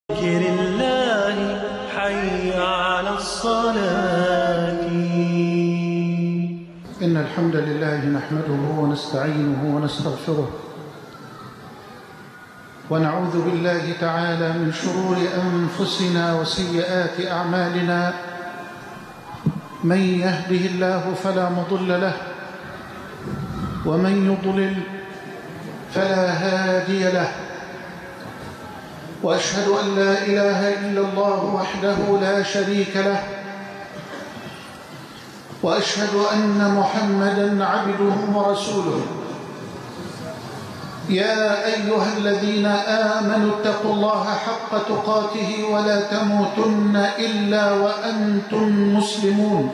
ذكر الله حي على الصلاة. إن الحمد لله نحمده ونستعينه ونستغفره ونعوذ بالله تعالى من شرور أنفسنا وسيئات أعمالنا. من يهده الله فلا مضل له ومن يضلل فلا هادي له، وأشهد أن لا إله إلا الله وحده لا شريك له، وأشهد أن محمدًا عبده ورسوله. يا أيها الذين آمنوا اتقوا الله حق تقاته ولا تموتن إلا وأنتم مسلمون.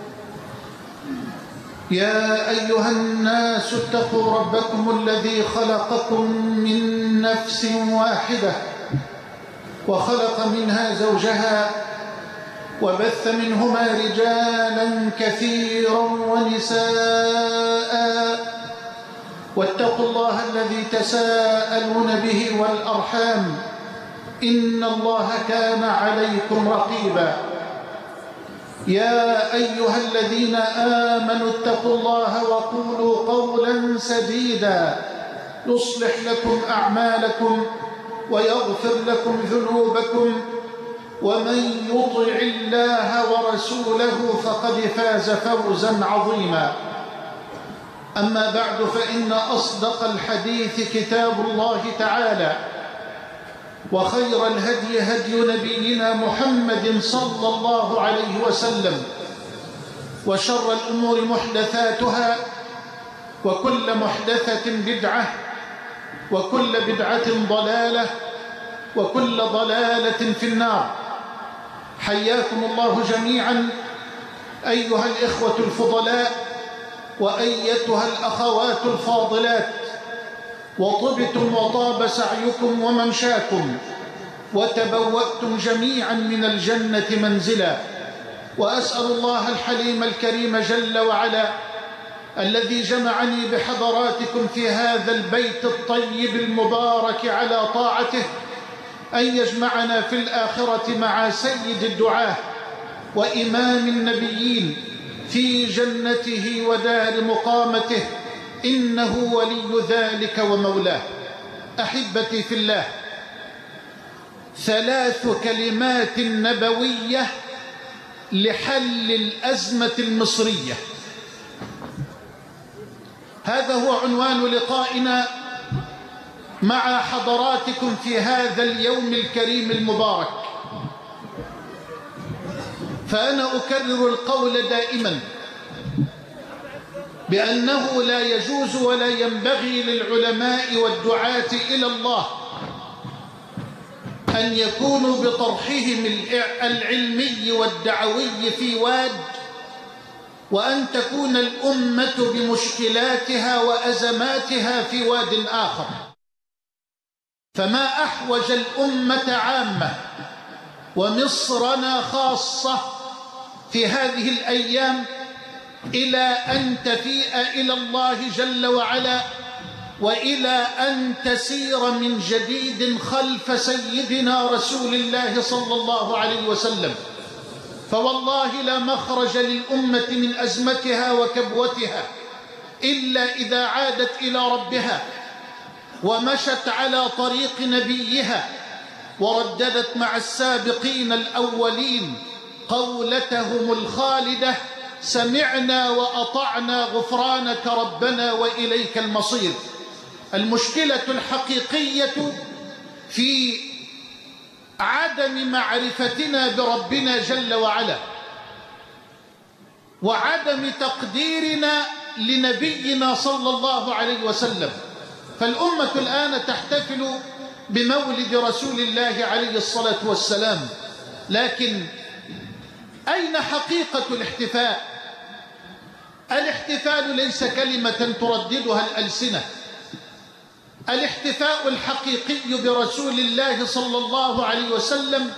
يا أيها الناس اتقوا ربكم الذي خلقكم من نفس واحدة وخلق منها زوجها وبث منهما رجالا كثيرا ونساء، واتقوا الله الذي تساءلون به والأرحام إن الله كان عليكم رقيبا. يا أيها الذين آمنوا اتقوا الله وقولوا قولا سديدا يصلح لكم أعمالكم ويغفر لكم ذنوبكم، ومن يطع الله ورسوله فقد فاز فوزا عظيما. أما بعد، فإن أصدق الحديث كتاب الله تعالى، وخير الهدي هدي نبينا محمد صلى الله عليه وسلم، وشر الأمور محدثاتها، وكل محدثة بدعة، وكل بدعة ضلالة، وكل ضلالة في النار. حياكم الله جميعا أيها الإخوة الفضلاء وأيتها الأخوات الفاضلات، وطبتم وطاب سعيكم وممشاكم، وتبوأتم جميعا من الجنة منزلا. وأسأل الله الحليم الكريم جل وعلا الذي جمعني بحضراتكم في هذا البيت الطيب المبارك على طاعته أن يجمعنا في الآخرة مع سيد الدعاة وإمام النبيين في جنته ودار مقامته، إنه ولي ذلك ومولاه. أحبتي في الله، 3 كلمات نبوية لحل الأزمة المصرية. هذا هو عنوان لقائنا مع حضراتكم في هذا اليوم الكريم المبارك. فأنا أكرر القول دائما بأنه لا يجوز ولا ينبغي للعلماء والدعاة إلى الله أن يكونوا بطرحهم العلمي والدعوي في واد، وأن تكون الأمة بمشكلاتها وأزماتها في واد آخر. فما أحوج الأمة عامة ومصرنا خاصة في هذه الأيام إلى أن تفيء إلى الله جل وعلا، وإلى أن تسير من جديد خلف سيدنا رسول الله صلى الله عليه وسلم. فوالله لا مخرج للأمة من أزمتها وكبوتها إلا إذا عادت إلى ربها ومشت على طريق نبيها، ورددت مع السابقين الأولين قولتهم الخالدة: سمعنا وأطعنا غفرانك ربنا وإليك المصير. المشكلة الحقيقية في عدم معرفتنا بربنا جل وعلا، وعدم تقديرنا لنبينا صلى الله عليه وسلم. فالأمة الآن تحتفل بمولد رسول الله عليه الصلاة والسلام، لكن أين حقيقة الاحتفاء؟ الاحتفال ليس كلمة ترددها الألسنة. الاحتفاء الحقيقي برسول الله صلى الله عليه وسلم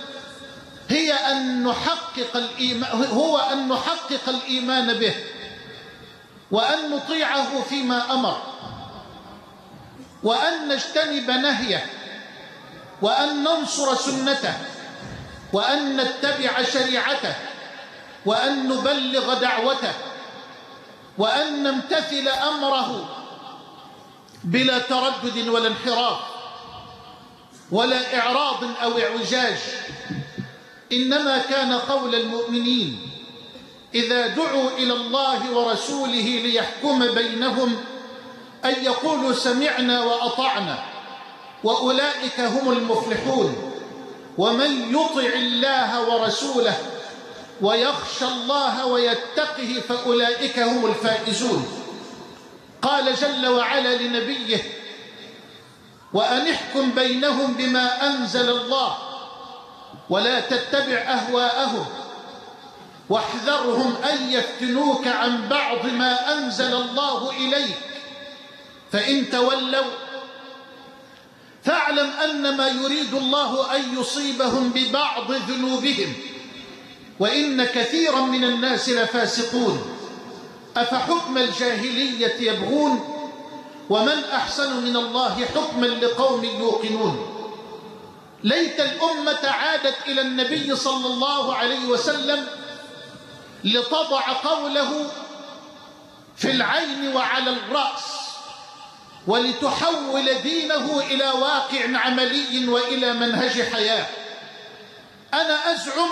هو أن نحقق الإيمان به، وأن نطيعه فيما أمر، وأن نجتنب نهيه، وأن ننصر سنته، وأن نتبع شريعته، وأن نبلغ دعوته، وأن نمتثل أمره بلا تردد ولا انحراف ولا إعراض أو اعوجاج. إنما كان قول المؤمنين إذا دعوا إلى الله ورسوله ليحكم بينهم أن يقولوا سمعنا وأطعنا، وأولئك هم المفلحون. ومن يطع الله ورسوله ويخشى الله ويتقه فأولئك هم الفائزون. قال جل وعلا لنبيه: وأن احكم بينهم بما أنزل الله ولا تتبع أهواءهم واحذرهم أن يفتنوك عن بعض ما أنزل الله إليك، فإن تولوا فاعلم أنما يريد الله أن يصيبهم ببعض ذنوبهم وإن كثيرا من الناس لفاسقون. أفحكم الجاهلية يبغون ومن أحسن من الله حكما لقوم يوقنون. ليت الأمة عادت إلى النبي صلى الله عليه وسلم لتضع قوله في العين وعلى الرأس، ولتحول دينه إلى واقع عملي وإلى منهج حياة. أنا أزعم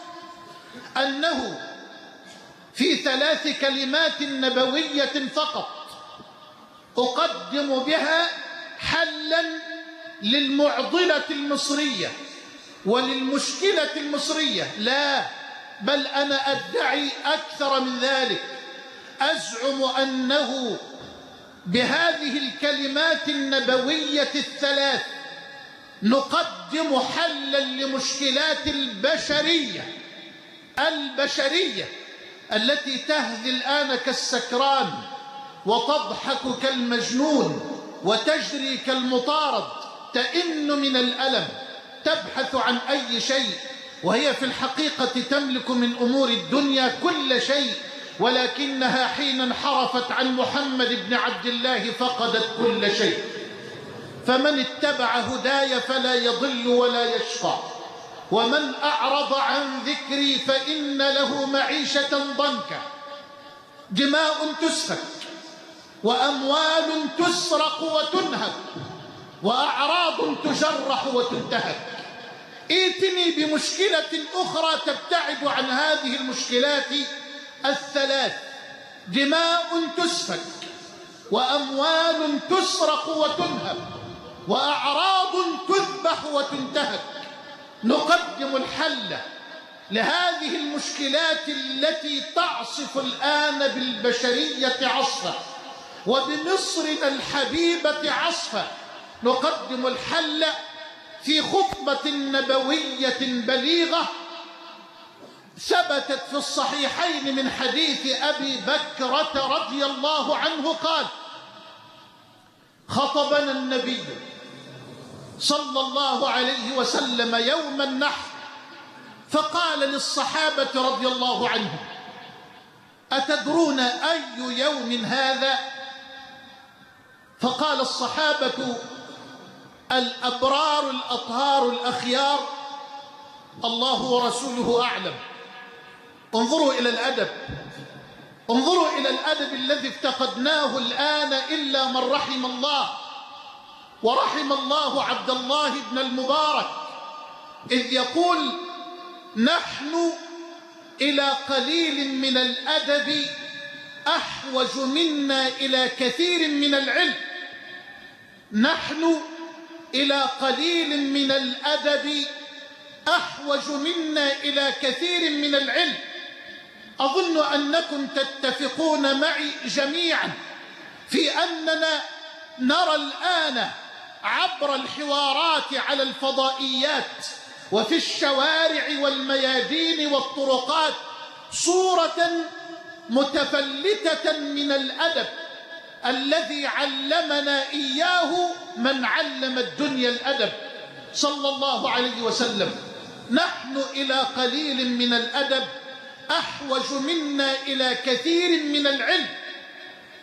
أنه في 3 كلمات نبوية فقط أقدم بها حلا للمعضلة المصرية وللمشكلة المصرية، لا بل أنا أدعي أكثر من ذلك. أزعم أنه بهذه الكلمات النبوية ال3 نقدم حلا لمشكلات البشرية التي تهذي الآن كالسكران وتضحك كالمجنون وتجري كالمطارد، تئن من الألم، تبحث عن أي شيء، وهي في الحقيقة تملك من أمور الدنيا كل شيء، ولكنها حين انحرفت عن محمد بن عبد الله فقدت كل شيء. فمن اتبع هداي فلا يضل ولا يشقى، ومن أعرض عن ذكري فإن له معيشة ضنكا. دماء تسفك وأموال تسرق وتنهب وأعراض تجرح وتنتهك. ائتني بمشكلة أخرى تبتعد عن هذه المشكلات ال3: دماء تسفك وأموال تسرق وتنهب وأعراض تذبح وتنتهك. نقدم الحل لهذه المشكلات التي تعصف الآن بالبشرية عصفا وبمصرنا الحبيبة عصفا. نقدم الحل في خطبة نبوية بليغة ثبتت في الصحيحين من حديث أبي بكرة رضي الله عنه قال: خطبنا النبي صلى الله عليه وسلم يوم النحر فقال للصحابة رضي الله عنهم: أتدرون أي يوم هذا؟ فقال الصحابة: الأبرار الأطهار الأخيار الله ورسوله أعلم. انظروا إلى الأدب، انظروا إلى الأدب الذي افتقدناه الآن إلا من رحم الله، ورحم الله عبد الله بن المبارك إذ يقول: نحن إلى قليل من الأدب أحوج منا إلى كثير من العلم. نحن إلى قليل من الأدب أحوج منا إلى كثير من العلم. أظن أنكم تتفقون معي جميعا في أننا نرى الآن عبر الحوارات على الفضائيات وفي الشوارع والميادين والطرقات صورة متفلتة من الأدب الذي علمنا إياه من علم الدنيا الأدب صلى الله عليه وسلم. نحن إلى قليل من الأدب أحوج منا إلى كثير من العلم.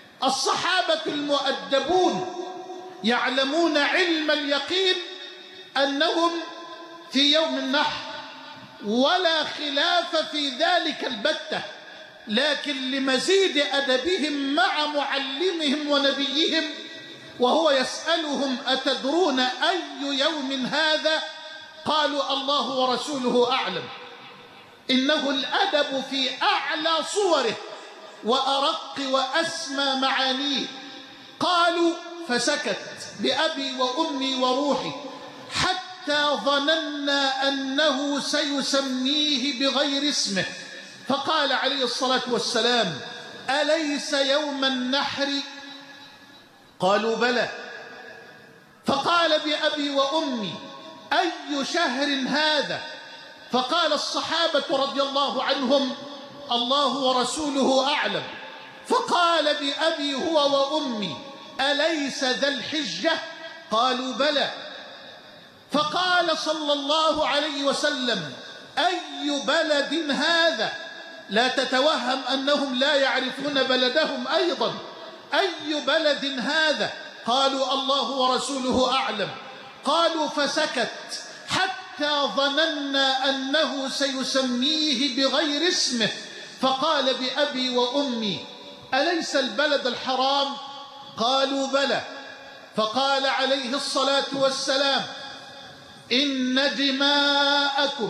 الصحابة المؤدبون يعلمون علم اليقين أنهم في يوم النحر، ولا خلاف في ذلك البتة، لكن لمزيد أدبهم مع معلمهم ونبيهم وهو يسألهم: أتدرون أي يوم هذا؟ قالوا: الله ورسوله أعلم. إنه الأدب في أعلى صوره وأرق وأسمى معانيه. قالوا: فسكت بأبي وأمي وروحي حتى ظننا أنه سيسميه بغير اسمه، فقال عليه الصلاة والسلام: أليس يوم النحر؟ قالوا: بلى. فقال بأبي وأمي: أي شهر هذا؟ فقال الصحابة رضي الله عنهم: الله ورسوله أعلم. فقال بأبي هو وأمي: أليس ذا الحجة؟ قالوا: بلى. فقال صلى الله عليه وسلم: أي بلد هذا؟ لا تتوهم أنهم لا يعرفون بلدهم أيضا. أي بلد هذا؟ قالوا: الله ورسوله أعلم. قالوا: فسكت حتى ظننا أنه سيسميه بغير اسمه، فقال بأبي وأمي: أليس البلد الحرام؟ قالوا: بلى. فقال عليه الصلاة والسلام: إن دماءكم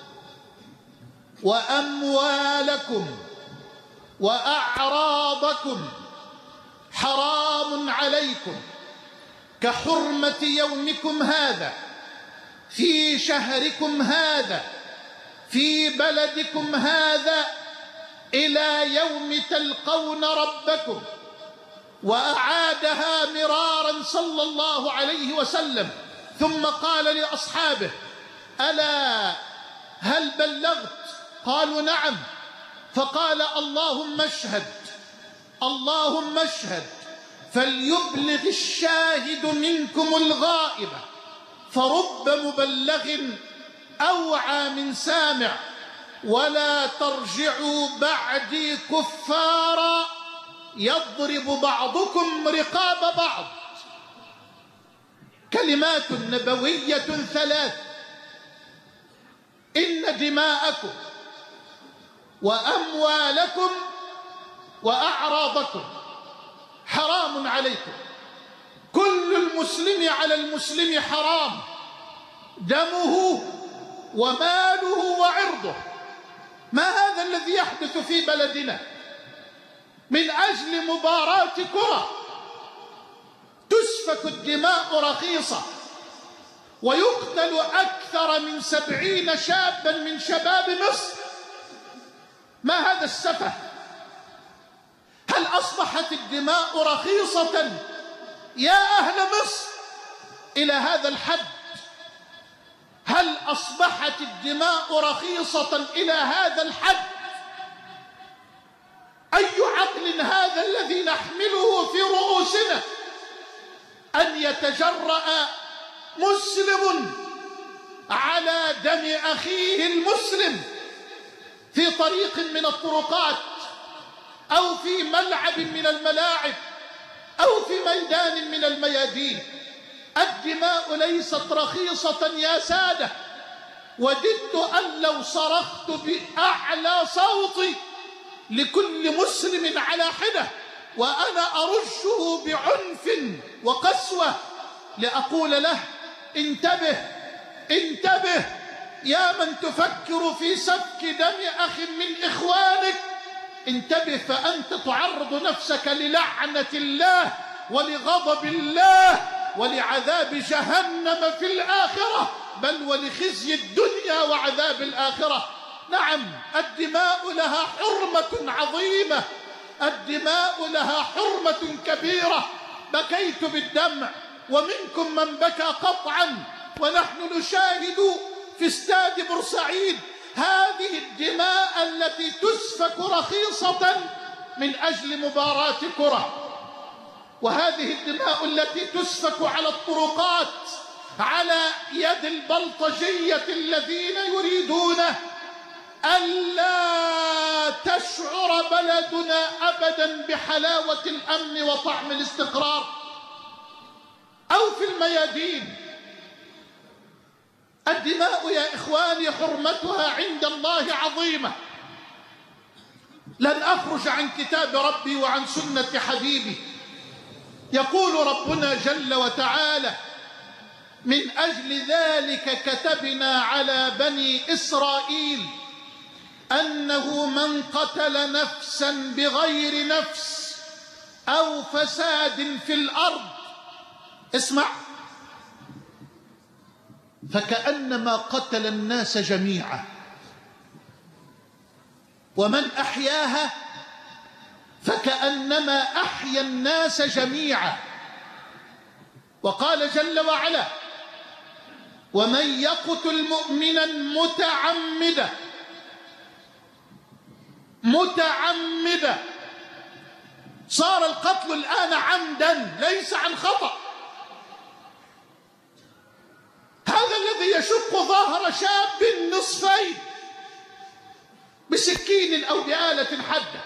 وأموالكم وأعراضكم حرام عليكم كحرمة يومكم هذا في شهركم هذا في بلدكم هذا إلى يوم تلقون ربكم. وأعادها مرارا صلى الله عليه وسلم، ثم قال لأصحابه: ألا هل بلغت؟ قالوا: نعم. فقال: اللهم اشهد، اللهم اشهد، فليبلغ الشاهد منكم الغائب، فرب مبلغ أوعى من سامع، ولا ترجعوا بعدي كفارا يضرب بعضكم رقاب بعض. كلمات نبوية ثلاث: إن دماءكم وأموالكم وأعراضكم حرام عليكم. كل المسلم على المسلم حرام، دمه وماله وعرضه. ما هذا الذي يحدث في بلدنا؟ من أجل مباراة كرة تسفك الدماء رخيصة، ويقتل أكثر من 70 شابا من شباب مصر. ما هذا السفه؟ هل أصبحت الدماء رخيصة يا أهل مصر إلى هذا الحد؟ هل أصبحت الدماء رخيصة إلى هذا الحد؟ أي عقل هذا الذي نحمله في رؤوسنا أن يتجرأ مسلم على دم أخيه المسلم في طريق من الطرقات، أو في ملعب من الملاعب، أو في ميدان من الميادين؟ الدماء ليست رخيصة يا سادة. وددت أن لو صرخت بأعلى صوتي لكل مسلم على حدة وأنا أرشه بعنف وقسوة لأقول له: انتبه، انتبه يا من تفكر في سفك دم أخ من إخوانك، انتبه، فأنت تعرض نفسك للعنة الله ولغضب الله ولعذاب جهنم في الآخرة، بل ولخزي الدنيا وعذاب الآخرة. نعم، الدماء لها حرمة عظيمة، الدماء لها حرمة كبيرة. بكيت بالدمع ومنكم من بكى قطعا، ونحن نشاهد في استاد بورسعيد هذه الدماء التي تسفك رخيصة من أجل مباراة كرة، وهذه الدماء التي تسفك على الطرقات على يد البلطجية الذين يريدون ألا تشعر بلدنا أبدا بحلاوة الأمن وطعم الاستقرار. أو في الميادين الدماء يا إخواني حرمتها عند الله عظيمة. لن أخرج عن كتاب ربي وعن سنة حبيبي. يقول ربنا جل وتعالى: من أجل ذلك كتبنا على بني إسرائيل أنه من قتل نفسا بغير نفس أو فساد في الأرض، اسمع، فكأنما قتل الناس جميعا، ومن أحياها فكأنما أحيا الناس جميعا. وقال جل وعلا: ومن يقتل مؤمنا متعمدا، صار القتل الآن عمدا ليس عن خطأ. هذا الذي يشق ظهر شاب نصفين بسكين أو بآلة حادة،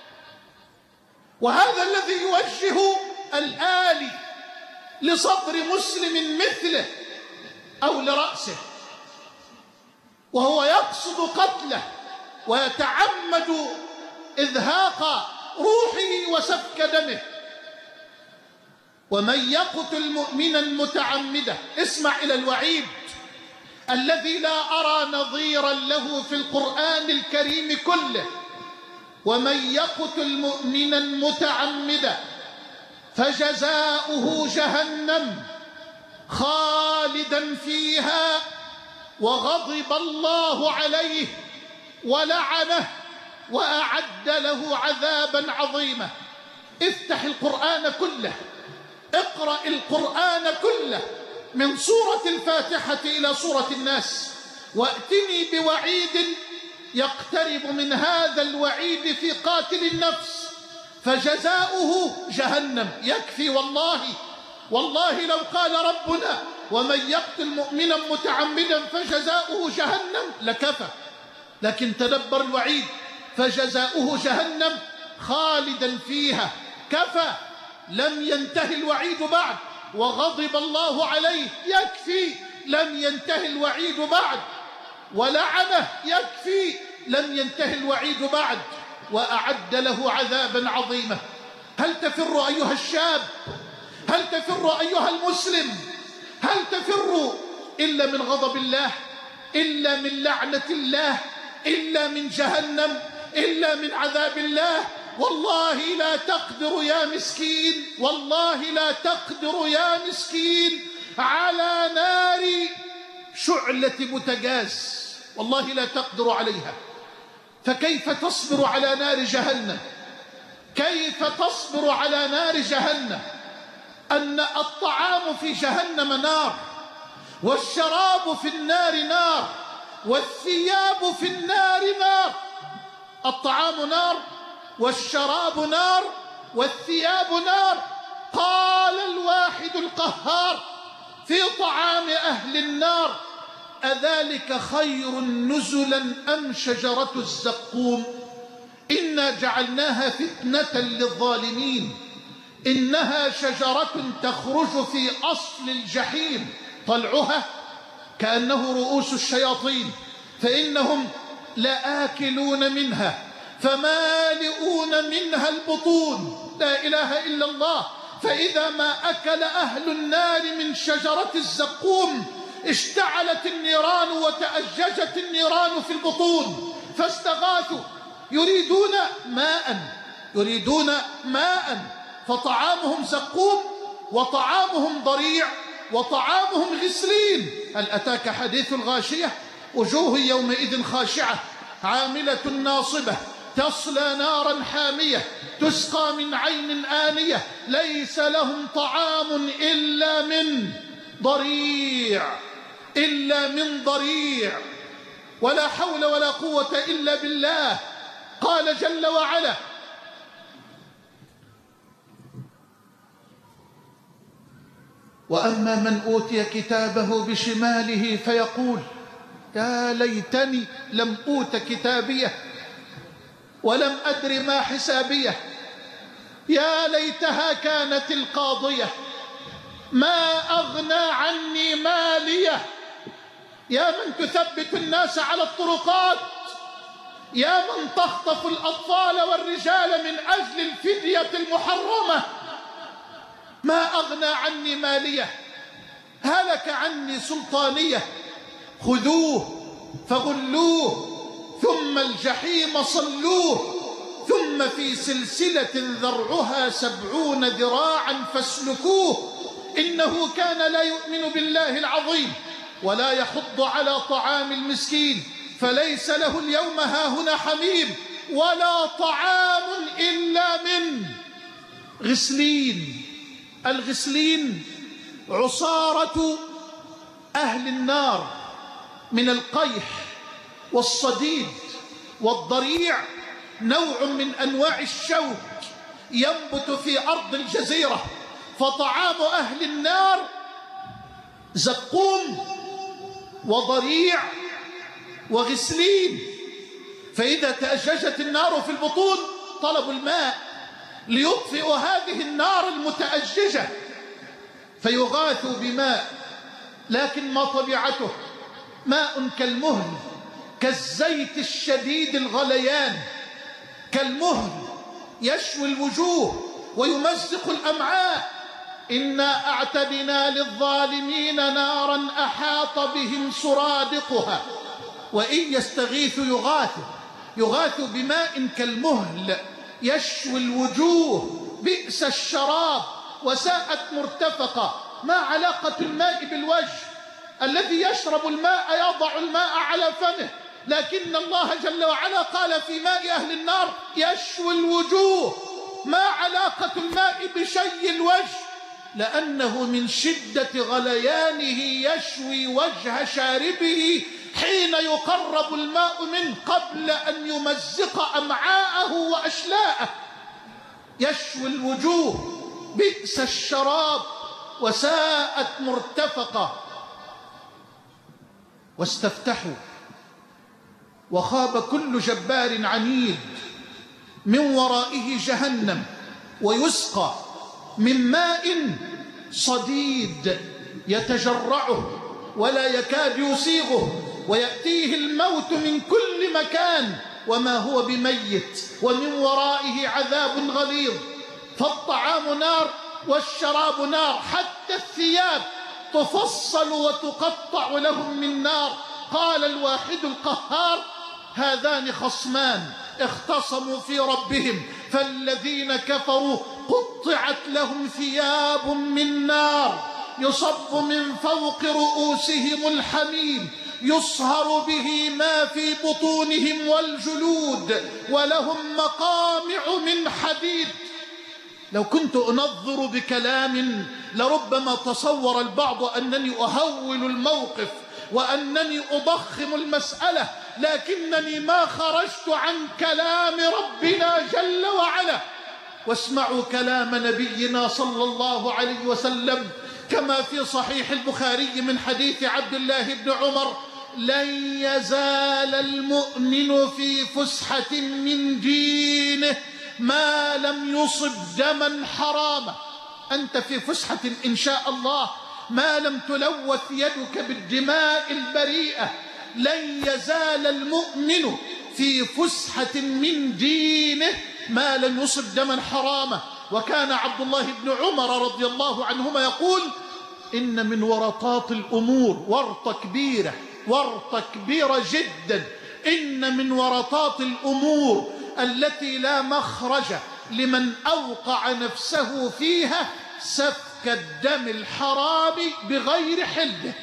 وهذا الذي يوجه الآلي لصدر مسلم مثله أو لرأسه، وهو يقصد قتله ويتعمد إذهاق روحه وسفك دمه. ومن يقتل مؤمنا متعمدا، اسمع إلى الوعيد الذي لا أرى نظيرا له في القرآن الكريم كله: ومن يقتل مؤمنا متعمدا فجزاؤه جهنم خالدا فيها وغضب الله عليه ولعنه وأعد له عذابا عظيما. افتح القرآن كله، اقرأ القرآن كله من سورة الفاتحة إلى سورة الناس، وأتني بوعيد يقترب من هذا الوعيد في قاتل النفس. فجزاؤه جهنم، يكفي والله لو قال ربنا: ومن يقتل مؤمنا متعمدا فجزاؤه جهنم لكفى، لكن تدبر الوعيد: فجزاؤه جهنم خالدا فيها، كفى، لم ينتهي الوعيد بعد. وغضب الله عليه، يكفي، لم ينتهي الوعيد بعد. ولعنه، يكفي، لم ينتهي الوعيد بعد. وأعد له عذابا عظيما. هل تفر أيها الشاب؟ هل تفر أيها المسلم؟ هل تفر إلا من غضب الله؟ إلا من لعنة الله؟ إلا من جهنم؟ إلا من عذاب الله؟ والله لا تقدر يا مسكين، والله لا تقدر يا مسكين على نار شعلة بوتاجاز، والله لا تقدر عليها. فكيف تصبر على نار جهنم؟ كيف تصبر على نار جهنم؟ أن الطعام في جهنم نار، والشراب في النار نار، والثياب في النار نار. الطعام نار، والشراب نار، والثياب نار. قال الواحد القهار في طعام أهل النار: أذلك خير نزلا أم شجرة الزقوم؟ إنا جعلناها فتنة للظالمين، إنها شجرة تخرج في أصل الجحيم، طلعها كأنه رؤوس الشياطين، فإنهم لآكلون منها فمالئون منها البطون. لا إله إلا الله. فإذا ما أكل أهل النار من شجرة الزقوم اشتعلت النيران وتأججت النيران في البطون، فاستغاثوا يريدون ماء، فطعامهم زقوم، وطعامهم ضريع، وطعامهم غسلين. هل أتاك حديث الغاشية؟ وجوه يومئذ خاشعة عاملة ناصبة تصلى نارا حامية تسقى من عين آنية ليس لهم طعام إلا من ضريع ولا حول ولا قوة إلا بالله. قال جل وعلا: وأما من أوتي كتابه بشماله فيقول: يا ليتني لم أوت كتابيه ولم أدر ما حسابيه، يا ليتها كانت القاضية، ما أغنى عني ماليه، يا من تثبت الناس على الطرقات، يا من تخطف الأطفال والرجال من أجل الفدية المحرمة. ما أغنى عني مالية، هلك عني سلطانية، خذوه فغلوه ثم الجحيم صلوه ثم في سلسلة ذرعها 70 ذراعا فاسلكوه إنه كان لا يؤمن بالله العظيم ولا يحض على طعام المسكين فليس له اليوم هاهنا حميم ولا طعام إلا من غسلين. الغسلين عصارة أهل النار من القيح والصديد والضريع، نوع من أنواع الشوك ينبت في أرض الجزيرة. فطعام أهل النار زقوم وضريع وغسلين. فإذا تأججت النار في البطون طلبوا الماء ليطفئ هذه النار المتأججة، فيغاثوا بماء، لكن ما طبيعته؟ ماء كالمهل، كالزيت الشديد الغليان، كالمهل يشوي الوجوه ويمزق الأمعاء. إنا أعتدنا للظالمين نارا أحاط بهم سرادقها وإن يستغيثوا يغاثوا بماء كالمهل يشوي الوجوه، بئس الشراب وساءت مرتفقة. ما علاقة الماء بالوجه؟ الذي يشرب الماء يضع الماء على فمه، لكن الله جل وعلا قال في ماء أهل النار يشوي الوجوه. ما علاقة الماء بشي الوجه؟ لأنه من شدة غليانه يشوي وجه شاربه حين يقرب الماء منه قبل أن يمزق أمعاءه وأشلاءه. يشوي الوجوه، بئس الشراب وساءت مرتفقة. واستفتحوا وخاب كل جبار عنيد، من ورائه جهنم ويسقى من ماء صديد يتجرعه ولا يكاد يسيغه، ويأتيه الموت من كل مكان وما هو بميت، ومن ورائه عذاب غليظ. فالطعام نار والشراب نار، حتى الثياب تفصل وتقطع لهم من نار. قال الواحد القهار: هذان خصمان اختصموا في ربهم فالذين كفروا قطعت لهم ثياب من نار يصب من فوق رؤوسهم الحميم يصهر به ما في بطونهم والجلود ولهم مقامع من حديد. لو كنت أنظر بكلام لربما تصور البعض أنني أهول الموقف وأنني أضخم المسألة، لكنني ما خرجت عن كلام ربنا جل وعلا. واسمعوا كلام نبينا صلى الله عليه وسلم كما في صحيح البخاري من حديث عبد الله بن عمر: لن يزال المؤمن في فسحة من دينه ما لم يصب دما حراما. أنت في فسحة إن شاء الله ما لم تلوث يدك بالدماء البريئة. لن يزال المؤمن في فسحة من دينه ما لم يصب دما حراما. وكان عبد الله بن عمر رضي الله عنهما يقول: إن من ورطات الأمور، ورطة كبيرة جدا، إن من ورطات الأمور التي لا مخرج لمن أوقع نفسه فيها سفك الدم الحرام بغير حله.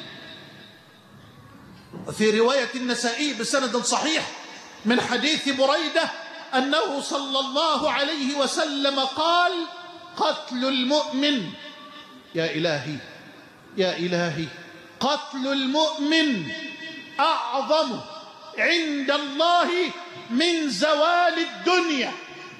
وفي رواية النسائي بسند صحيح من حديث بريدة أنه صلى الله عليه وسلم قال: قتل المؤمن، يا إلهي يا إلهي، قتل المؤمن أعظم عند الله من زوال الدنيا.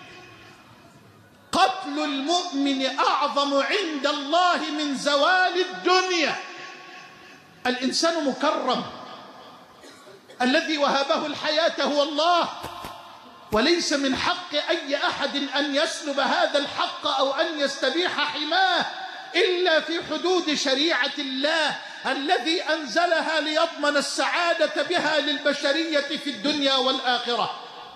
قتل المؤمن أعظم عند الله من زوال الدنيا. الإنسان مكرم، الذي وهبه الحياة هو الله، وليس من حق أي أحد أن يسلب هذا الحق أو أن يستبيح حماه إلا في حدود شريعة الله. الذي أنزلها ليضمن السعادة بها للبشرية في الدنيا والآخرة.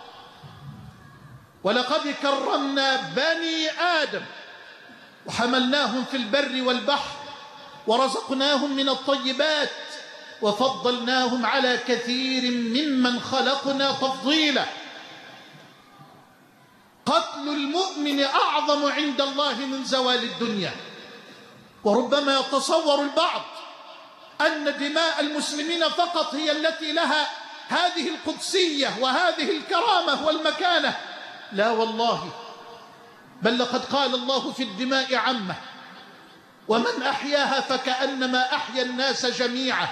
ولقد كرمنا بني آدم وحملناهم في البر والبحر ورزقناهم من الطيبات وفضلناهم على كثير ممن خلقنا تفضيلا. قتل المؤمن أعظم عند الله من زوال الدنيا. وربما يتصور البعض أن دماء المسلمين فقط هي التي لها هذه القدسية وهذه الكرامة والمكانة. لا والله، بل لقد قال الله في الدماء عامة: ومن أحياها فكأنما أحيا الناس جميعا،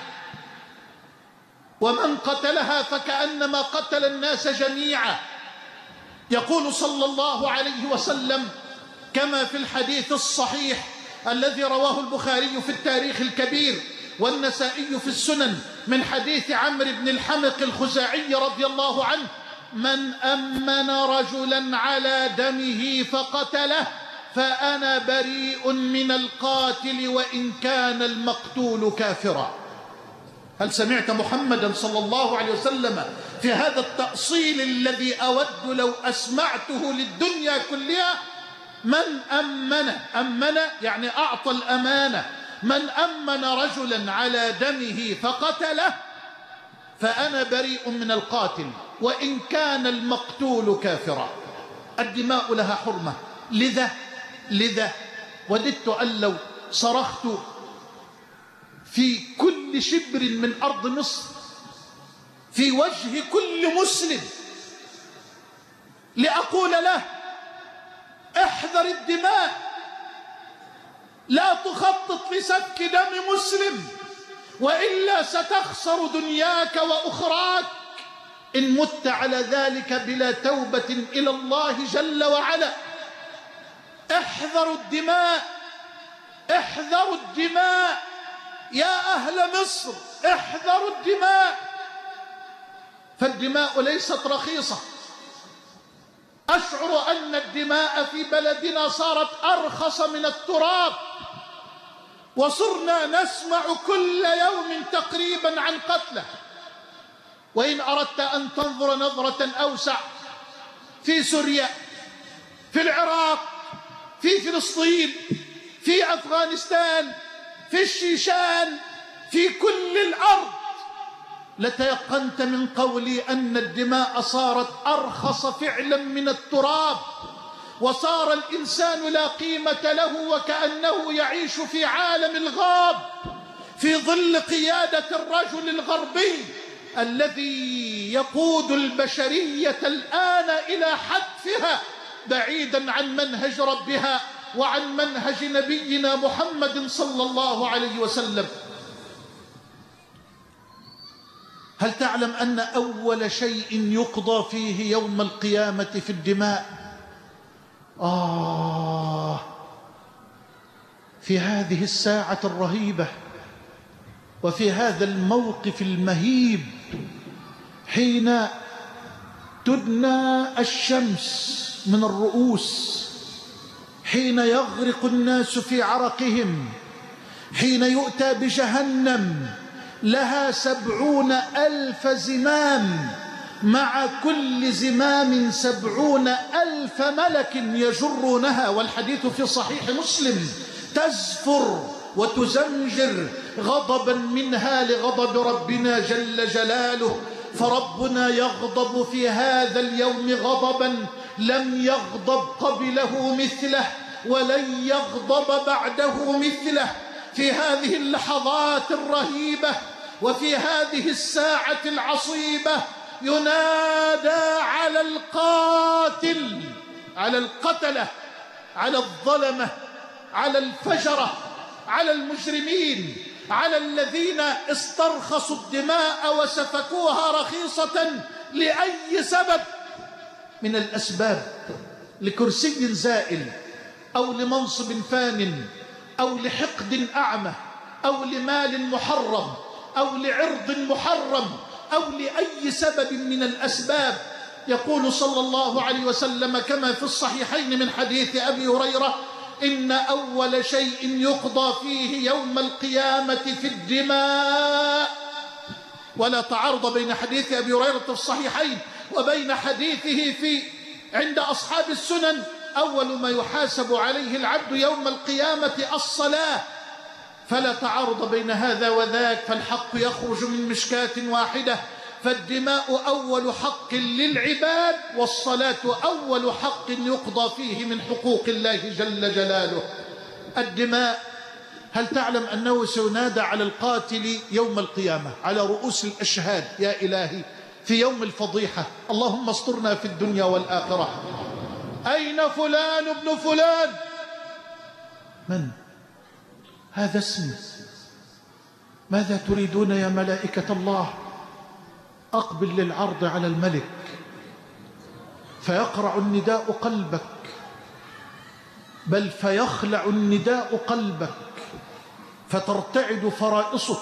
ومن قتلها فكأنما قتل الناس جميعا. يقول صلى الله عليه وسلم كما في الحديث الصحيح الذي رواه البخاري في التاريخ الكبير والنسائي في السنن من حديث عمرو بن الحمق الخزاعي رضي الله عنه: من أمن رجلا على دمه فقتله فأنا بريء من القاتل وإن كان المقتول كافرا. هل سمعت محمدا صلى الله عليه وسلم في هذا التأصيل الذي أود لو أسمعته للدنيا كلها؟ من أمن يعني أعطى الأمانة. من أمن رجلا على دمه فقتله فأنا بريء من القاتل وإن كان المقتول كافرا. الدماء لها حرمة. لذا وددت أن لو صرخت في كل شبر من أرض مصر في وجه كل مسلم لأقول له: احذر الدماء، لا تخطط لسفك دم مسلم وإلا ستخسر دنياك وأخراك إن مت على ذلك بلا توبة إلى الله جل وعلا. احذروا الدماء، احذروا الدماء يا أهل مصر، احذروا الدماء، فالدماء ليست رخيصة. أشعر أن الدماء في بلدنا صارت أرخص من التراب، وصرنا نسمع كل يوم تقريبا عن قتله. وإن أردت أن تنظر نظرة أوسع، في سوريا، في العراق، في فلسطين، في أفغانستان، في الشيشان، في كل الأرض، لتيقنت من قولي أن الدماء صارت أرخص فعلا من التراب، وصار الإنسان لا قيمة له وكأنه يعيش في عالم الغاب في ظل قيادة الرجل الغربي الذي يقود البشرية الآن إلى حتفها بعيدا عن منهج ربها وعن منهج نبينا محمد صلى الله عليه وسلم. هل تعلم أن أول شيء يقضى فيه يوم القيامة في الدماء؟ في هذه الساعة الرهيبة وفي هذا الموقف المهيب حين تدنى الشمس من الرؤوس، حين يغرق الناس في عرقهم، حين يؤتى بجهنم لها 70,000 زمام، مع كل زمام 70,000 ملك يجرونها، والحديث في صحيح مسلم: تزفر وتزمجر غضبا منها لغضب ربنا جل جلاله. فربنا يغضب في هذا اليوم غضبا لم يغضب قبله مثله ولن يغضب بعده مثله. في هذه اللحظات الرهيبة وفي هذه الساعة العصيبة ينادى على القاتل، على القتلة، على الظلمة، على الفجرة، على المجرمين، على الذين استرخصوا الدماء وسفكوها رخيصة لأي سبب من الأسباب، لكرسي زائل أو لمنصب فان أو لحقد أعمى أو لمال محرم أو لعرض محرم أو لأي سبب من الأسباب. يقول صلى الله عليه وسلم كما في الصحيحين من حديث أبي هريرة: إن أول شيء يقضى فيه يوم القيامة في الدماء. ولا تعارض بين حديث أبي هريرة في الصحيحين وبين حديثه عند أصحاب السنن: أول ما يحاسب عليه العبد يوم القيامة الصلاة. فلا تعارض بين هذا وذاك، فالحق يخرج من مشكاة واحدة. فالدماء أول حق للعباد، والصلاة أول حق يقضى فيه من حقوق الله جل جلاله. الدماء، هل تعلم أنه سينادى على القاتل يوم القيامة على رؤوس الأشهاد: يا إلهي، في يوم الفضيحة، اللهم استرنا في الدنيا والآخرة. أين فلان ابن فلان؟ من؟ هذا اسمي. ماذا تريدون يا ملائكة الله؟ أقبل للعرض على الملك، فيقرع النداء قلبك، بل فيخلع النداء قلبك، فترتعد فرائصك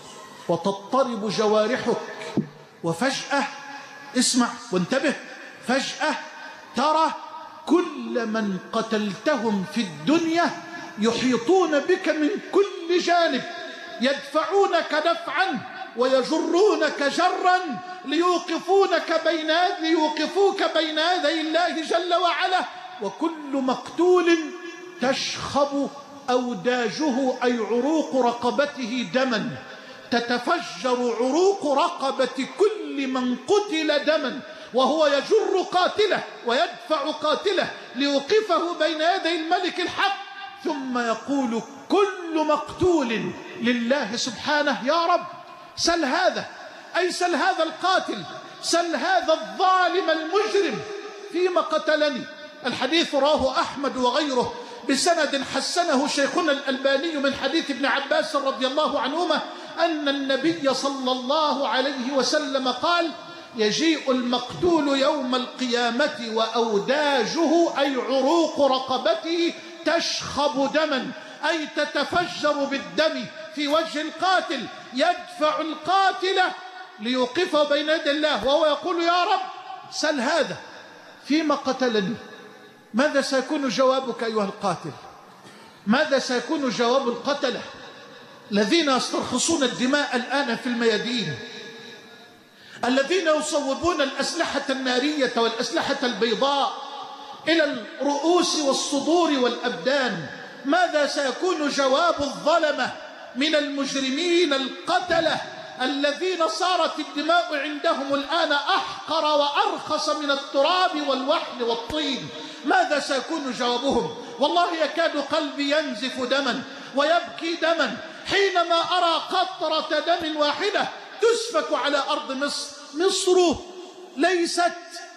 وتضطرب جوارحك، وفجأة، اسمع وانتبه، فجأة ترى كل من قتلتهم في الدنيا يحيطون بك من كل جانب، يدفعونك دفعا ويجرونك جرا ليوقفوك بين يدي الله جل وعلا. وكل مقتول تشخب أوداجه أي عروق رقبته دما، تتفجر عروق رقبة كل من قتل دما، وهو يجر قاتله ويدفع قاتله ليوقفه بين يدي الملك الحق، ثم يقول كل مقتول لله سبحانه: يا رب سل هذا، أي سل هذا القاتل، سل هذا الظالم المجرم فيما قتلني. الحديث رواه أحمد وغيره بسند حسنه شيخنا الألباني من حديث ابن عباس رضي الله عنهما أن النبي صلى الله عليه وسلم قال: يجيء المقتول يوم القيامة وأوداجه أي عروق رقبته تشخب دما، أي تتفجر بالدم في وجه القاتل، يدفع القاتل ليوقفه بين يدي الله وهو يقول: يا رب سل هذا فيما قتلني. ماذا سيكون جوابك أيها القاتل؟ ماذا سيكون جواب القتلة الذين يسترخصون الدماء الآن في الميادين، الذين يصوبون الأسلحة النارية والأسلحة البيضاء إلى الرؤوس والصدور والأبدان؟ ماذا سيكون جواب الظلمة من المجرمين القتلة الذين صارت الدماء عندهم الآن أحقر وأرخص من التراب والوحل والطين؟ ماذا سيكون جوابهم؟ والله يكاد قلبي ينزف دما ويبكي دما حينما أرى قطرة دم واحدة تسفك على أرض مصر. مصر ليست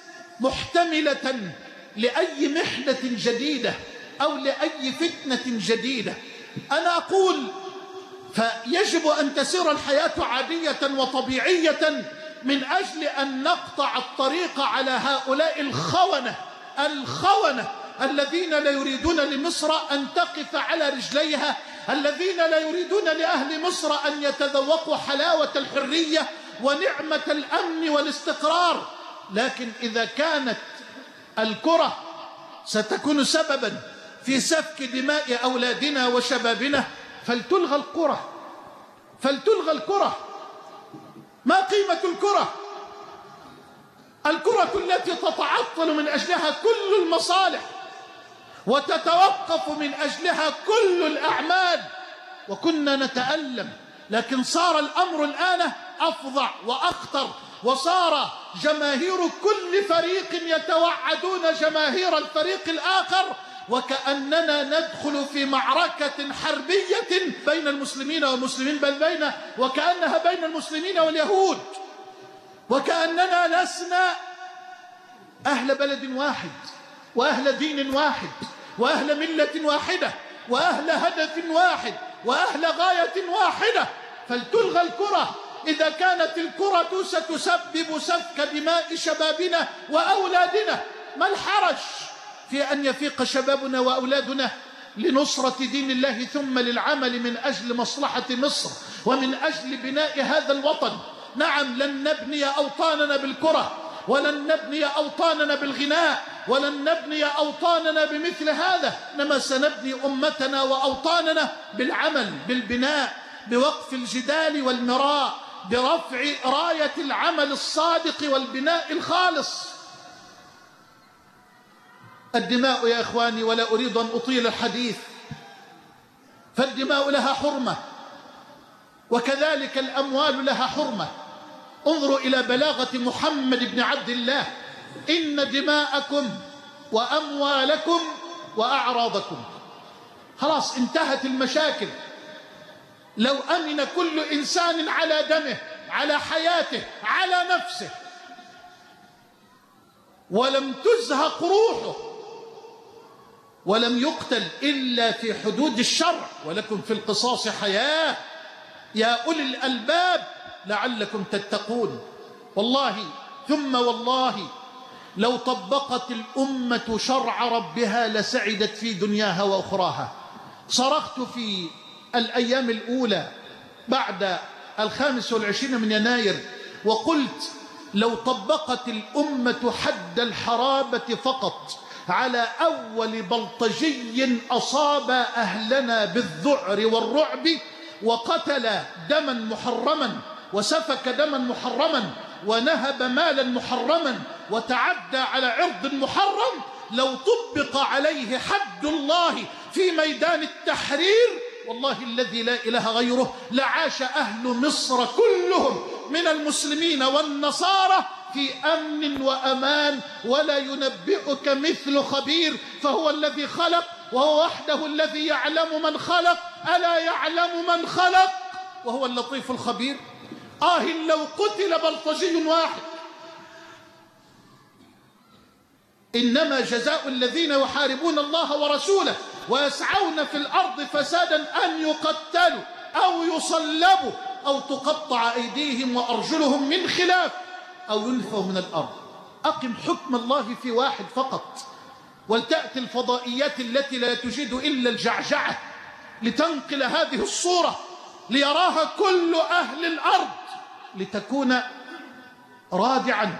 محتملة لأي محنة جديدة أو لأي فتنة جديدة. أنا أقول فيجب أن تسير الحياة عادية وطبيعية من أجل أن نقطع الطريق على هؤلاء الخونة الذين لا يريدون لمصر أن تقف على رجليها، الذين لا يريدون لأهل مصر أن يتذوقوا حلاوة الحرية ونعمة الأمن والاستقرار. لكن إذا كانت الكرة ستكون سببا في سفك دماء أولادنا وشبابنا فلتلغى الكرة. ما قيمة الكرة؟ الكرة التي تتعطل من أجلها كل المصالح وتتوقف من أجلها كل الأعمال، وكنا نتألم. لكن صار الأمر الآن أفظع وأخطر، وصار جماهير كل فريق يتوعدون جماهير الفريق الآخر، وكأننا ندخل في معركة حربية بين المسلمين والمسلمين، بل وكأنها بين المسلمين واليهود، وكأننا لسنا أهل بلد واحد وأهل دين واحد وأهل ملة واحدة وأهل هدف واحد وأهل غاية واحدة. فلتلغى الكرة. إذا كانت الكرة ستسبب سفك دماء شبابنا وأولادنا، ما الحرج في أن يفيق شبابنا وأولادنا لنصرة دين الله ثم للعمل من أجل مصلحة مصر ومن أجل بناء هذا الوطن؟ نعم، لن نبني أوطاننا بالكرة، ولن نبني أوطاننا بالغناء، ولن نبني أوطاننا بمثل هذا، إنما سنبني أمتنا وأوطاننا بالعمل، بالبناء، بوقف الجدال والمراء، برفع راية العمل الصادق والبناء الخالص. الدماء يا إخواني، ولا أريد أن أطيل الحديث، فالدماء لها حرمة، وكذلك الأموال لها حرمة. انظروا إلى بلاغة محمد بن عبد الله: إن دماءكم وأموالكم وأعراضكم. خلاص انتهت المشاكل. لو أمن كل إنسان على دمه، على حياته، على نفسه، ولم تزهق روحه، ولم يقتل إلا في حدود الشرع، ولكم في القصاص حياة يا أولي الألباب لعلكم تتقون. والله ثم والله لو طبقت الأمة شرع ربها لسعدت في دنياها وأخراها. صرخت في الأيام الأولى بعد 25 من يناير وقلت: لو طبقت الأمة حد الحرابة فقط على أول بلطجي أصاب أهلنا بالذعر والرعب وقتل دما محرما وسفك دما محرما ونهب مالا محرما وتعدى على عرض محرم، لو طبق عليه حد الله في ميدان التحرير، والله الذي لا إله غيره، لعاش أهل مصر كلهم من المسلمين والنصارى في أمن وأمان. ولا ينبئك مثل خبير، فهو الذي خلق، وهو وحده الذي يعلم من خلق، ألا يعلم من خلق وهو اللطيف الخبير. لو قتل بلطجي واحد. إنما جزاء الذين يحاربون الله ورسوله ويسعون في الأرض فسادا أن يقتلوا أو يصلبوا أو تقطع أيديهم وأرجلهم من خلاف أو ينفوا من الأرض. أقم حكم الله في واحد فقط، ولتأتي الفضائيات التي لا تجد إلا الجعجعة لتنقل هذه الصورة ليراها كل أهل الأرض، لتكون رادعا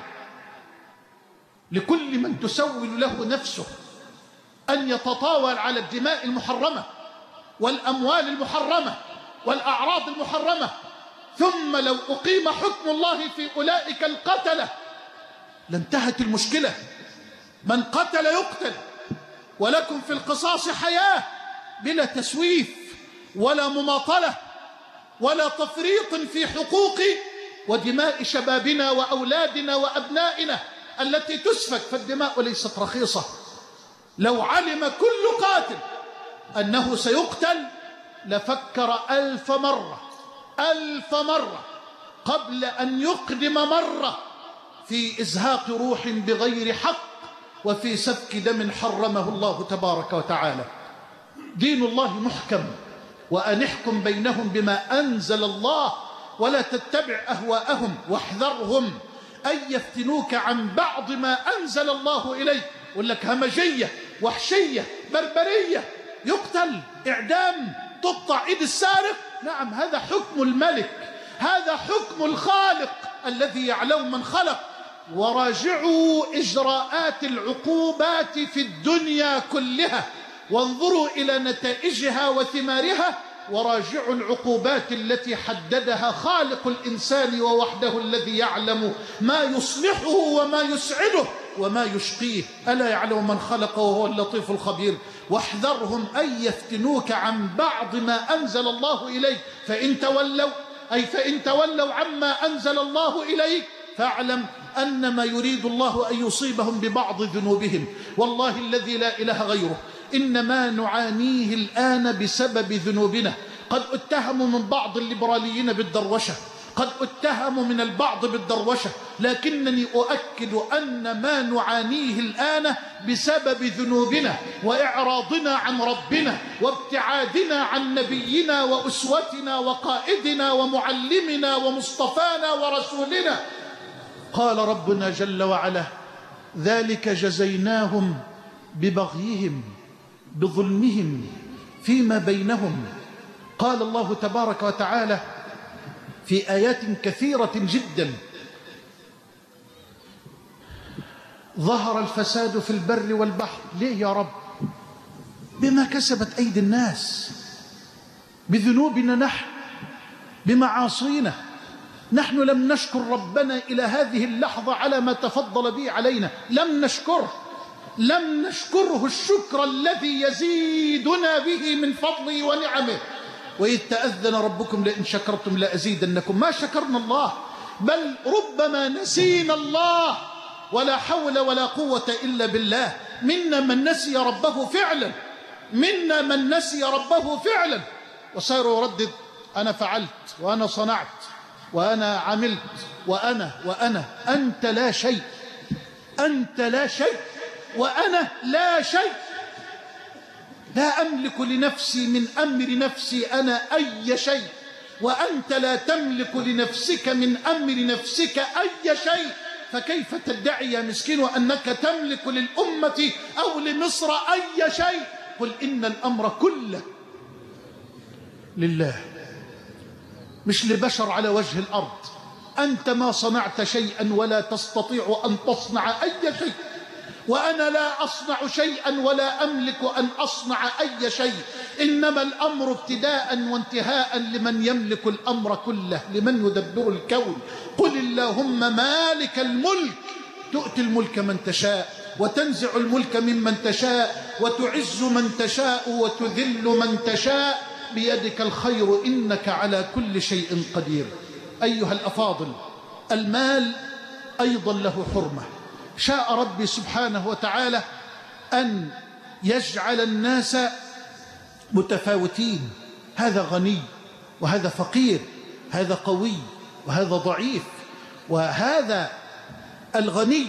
لكل من تسول له نفسه أن يتطاول على الدماء المحرمة والأموال المحرمة والأعراض المحرمة. ثم لو أقيم حكم الله في أولئك القتلة لانتهت المشكلة. من قتل يقتل، ولكم في القصاص حياة، بلا تسويف ولا مماطلة ولا تفريط في حقوق ودماء شبابنا وأولادنا وأبنائنا التي تسفك، فالدماء ليست رخيصة. لو علم كل قاتل أنه سيقتل لفكر 1000 مرة قبل أن يقدم مرة في إزهاق روح بغير حق وفي سفك دم حرمه الله تبارك وتعالى. دين الله محكم، وأن احكم بينهم بما أنزل الله ولا تتبع أهواءهم واحذرهم أن يفتنوك عن بعض ما أنزل الله إليك. يقول لك همجية، وحشية، بربرية، يقتل، إعدام، تقطع إيد السارق. نعم، هذا حكم الملك، هذا حكم الخالق الذي يعلم من خلق. وراجعوا إجراءات العقوبات في الدنيا كلها وانظروا إلى نتائجها وثمارها، وراجعوا العقوبات التي حددها خالق الإنسان ووحده الذي يعلم ما يصلحه وما يسعده وما يشقيه. ألا يعلم من خلق وهو اللطيف الخبير. واحذرهم أن يفتنوك عن بعض ما أنزل الله إليك، فإن تولوا عما أنزل الله إليك فاعلم أنما يريد الله أن يصيبهم ببعض ذنوبهم. والله الذي لا إله غيره، إنما نعانيه الآن بسبب ذنوبنا. قد اتهموا من بعض الليبراليين بالدروشة، قد اتهموا من البعض بالدروشة، لكنني أؤكد أن ما نعانيه الآن بسبب ذنوبنا وإعراضنا عن ربنا وابتعادنا عن نبينا وأسوتنا وقائدنا ومعلمنا ومصطفانا ورسولنا. قال ربنا جل وعلا: ذلك جزيناهم ببغيهم بظلمهم فيما بينهم. قال الله تبارك وتعالى في آيات كثيرة جدا: ظهر الفساد في البر والبحر. ليه يا رب؟ بما كسبت أيدي الناس، بذنوبنا نحن، بمعاصينا. نحن لم نشكر ربنا إلى هذه اللحظة على ما تفضل به علينا، لم نشكره الشكر الذي يزيدنا به من فضله ونعمه. وإذ تأذن ربكم لئن شكرتم لأزيدنكم. ما شكرنا الله، بل ربما نسينا الله، ولا حول ولا قوة إلا بالله. منا من نسي ربه فعلا، وصار يردد: أنا فعلت، وأنا صنعت، وأنا عملت، وأنا. أنت لا شيء، وأنا لا شيء. لا أملك لنفسي من أمر نفسي أنا أي شيء، وأنت لا تملك لنفسك من أمر نفسك أي شيء. فكيف تدعي يا مسكين أنك تملك للأمة أو لمصر أي شيء؟ قل إن الأمر كله لله، مش لبشر على وجه الأرض. أنت ما صنعت شيئا ولا تستطيع أن تصنع أي شيء، وأنا لا أصنع شيئا ولا أملك أن أصنع أي شيء. إنما الأمر ابتداء وانتهاء لمن يملك الأمر كله، لمن يدبر الكون. قل اللهم مالك الملك تؤتي الملك من تشاء، وتنزع الملك ممن تشاء، وتعز من تشاء، وتذل من تشاء، بيدك الخير إنك على كل شيء قدير. أيها الأفاضل، المال أيضا له حرمة. شاء ربي سبحانه وتعالى أن يجعل الناس متفاوتين، هذا غني وهذا فقير، هذا قوي وهذا ضعيف، وهذا الغني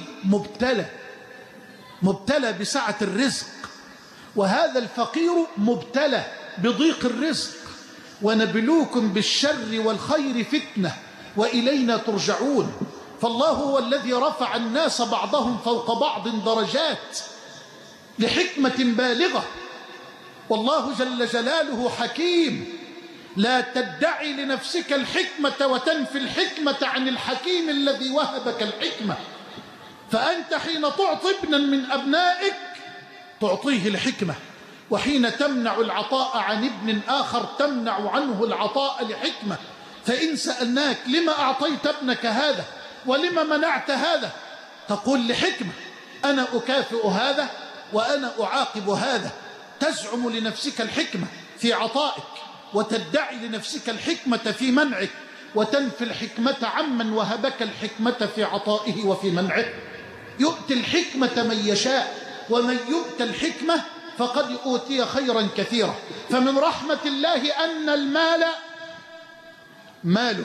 مبتلى بسعة الرزق، وهذا الفقير مبتلى بضيق الرزق. ونبلوكم بالشر والخير فتنة وإلينا ترجعون. فالله هو الذي رفع الناس بعضهم فوق بعض درجات لحكمة بالغة، والله جل جلاله حكيم. لا تدعي لنفسك الحكمة وتنفي الحكمة عن الحكيم الذي وهبك الحكمة. فأنت حين تعطي ابنا من أبنائك تعطيه الحكمة، وحين تمنع العطاء عن ابن آخر تمنع عنه العطاء لحكمة. فإن سألناك لما أعطيت ابنك هذا ولما منعت هذا، تقول لحكمة، أنا أكافئ هذا وأنا أعاقب هذا. تزعم لنفسك الحكمة في عطائك، وتدعي لنفسك الحكمة في منعك، وتنفي الحكمة عمن وهبك الحكمة في عطائه وفي منعه. يؤتي الحكمة من يشاء، ومن يؤتى الحكمة فقد أوتي خيرا كثيرا. فمن رحمة الله أن المال ماله.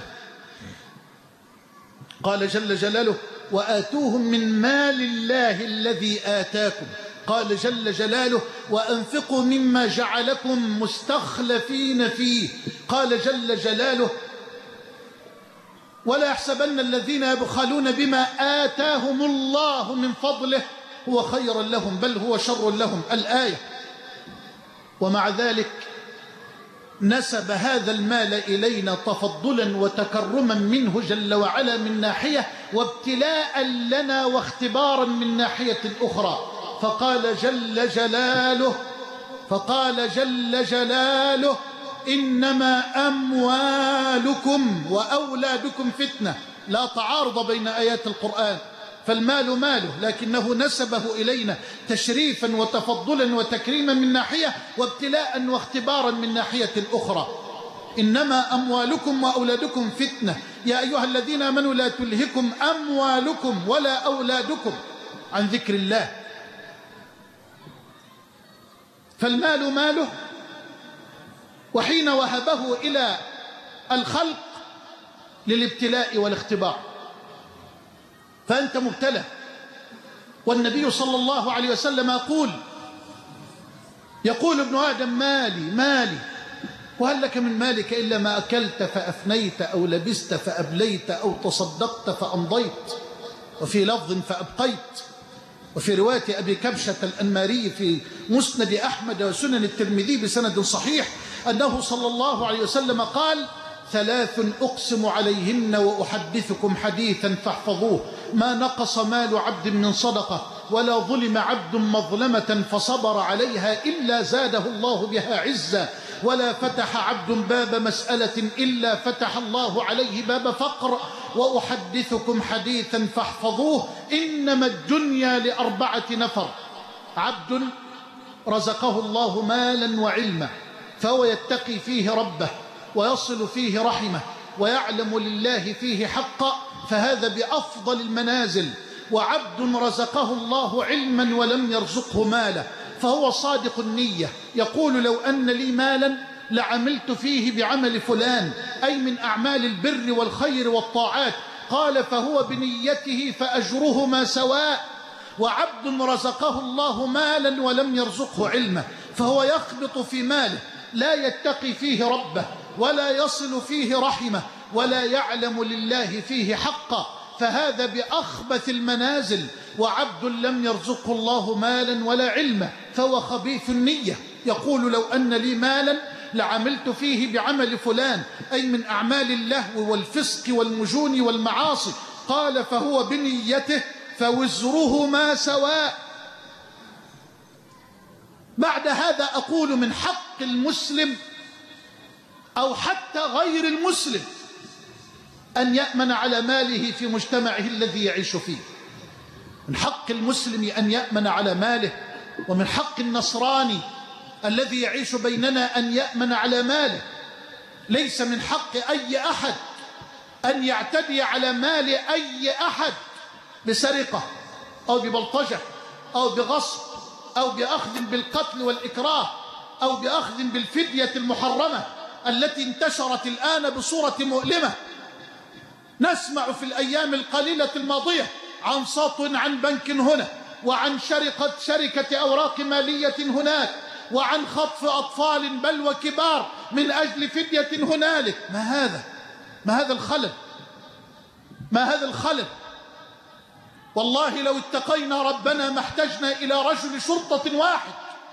قال جل جلاله: وآتوهم من مال الله الذي آتاكم. قال جل جلاله: وأنفقوا مما جعلكم مستخلفين فيه. قال جل جلاله: ولا يحسبن الذين يبخلون بما آتاهم الله من فضله هو خيرا لهم بل هو شر لهم. الآية. ومع ذلك نسب هذا المال إلينا تفضلا وتكرما منه جل وعلا من ناحية، وابتلاء لنا واختبارا من ناحية أخرى. فقال جل جلاله: إنما أموالكم وأولادكم فتنة. لا تعارض بين آيات القرآن، فالمال ماله، لكنه نسبه إلينا تشريفا وتفضلا وتكريما من ناحية، وابتلاء واختبارا من ناحية أخرى. إنما أموالكم وأولادكم فتنة يا أيها الذين آمنوا لا تلهكم أموالكم ولا أولادكم عن ذكر الله. فالمال ماله، وحين وهبه إلى الخلق للابتلاء والاختبار، فأنت مبتلى. والنبي صلى الله عليه وسلم يقول ابن آدم: مالي، وهل لك من مالك إلا ما أكلت فأفنيت، أو لبست فأبليت، أو تصدقت فأمضيت، وفي لفظ فأبقيت. وفي رواية أبي كبشة الأنماري في مسند أحمد وسنن الترمذي بسند صحيح أنه صلى الله عليه وسلم قال: 3 أقسم عليهن وأحدثكم حديثا فاحفظوه: ما نقص مال عبد من صدقة ولا ظلم عبد مظلمة فصبر عليها إلا زاده الله بها عزا، ولا فتح عبد باب مسألة إلا فتح الله عليه باب فقر. وأحدثكم حديثا فاحفظوه: إنما الدنيا لأربعة نفر: عبد رزقه الله مالا وعلما فهو يتقي فيه ربه ويصل فيه رحمه ويعلم لله فيه حقا، فهذا بأفضل المنازل. وعبد رزقه الله علما ولم يرزقه مالا فهو صادق النية، يقول: لو أن لي مالا لعملت فيه بعمل فلان، أي من أعمال البر والخير والطاعات. قال: فهو بنيته فأجرهما سواء. وعبد رزقه الله مالا ولم يرزقه علما فهو يخبط في ماله لا يتقي فيه ربه ولا يصل فيه رحمه ولا يعلم لله فيه حقا، فهذا بأخبث المنازل. وعبد لم يرزقه الله مالا ولا علما فهو خبيث النية، يقول: لو أن لي مالا لعملت فيه بعمل فلان، أي من أعمال اللهو والفسق والمجون والمعاصي. قال: فهو بنيته فوزرهما سواء. بعد هذا أقول: من حق المسلم أو حتى غير المسلم أن يأمن على ماله في مجتمعه الذي يعيش فيه. من حق المسلم أن يأمن على ماله، ومن حق النصراني الذي يعيش بيننا أن يأمن على ماله. ليس من حق أي أحد أن يعتدي على مال أي أحد بسرقة أو ببلطجة أو بغصب أو بأخذ بالقتل والإكراه أو بأخذ بالفدية المحرمة التي انتشرت الآن بصورة مؤلمة. نسمع في الأيام القليلة الماضية عن سطو عن بنك هنا، وعن شركة أوراق مالية هناك، وعن خطف أطفال بل وكبار من أجل فدية هنالك. ما هذا؟ ما هذا الخلل؟ ما هذا الخلل؟ والله لو اتقينا ربنا ما احتجنا إلى رجل شرطة واحد.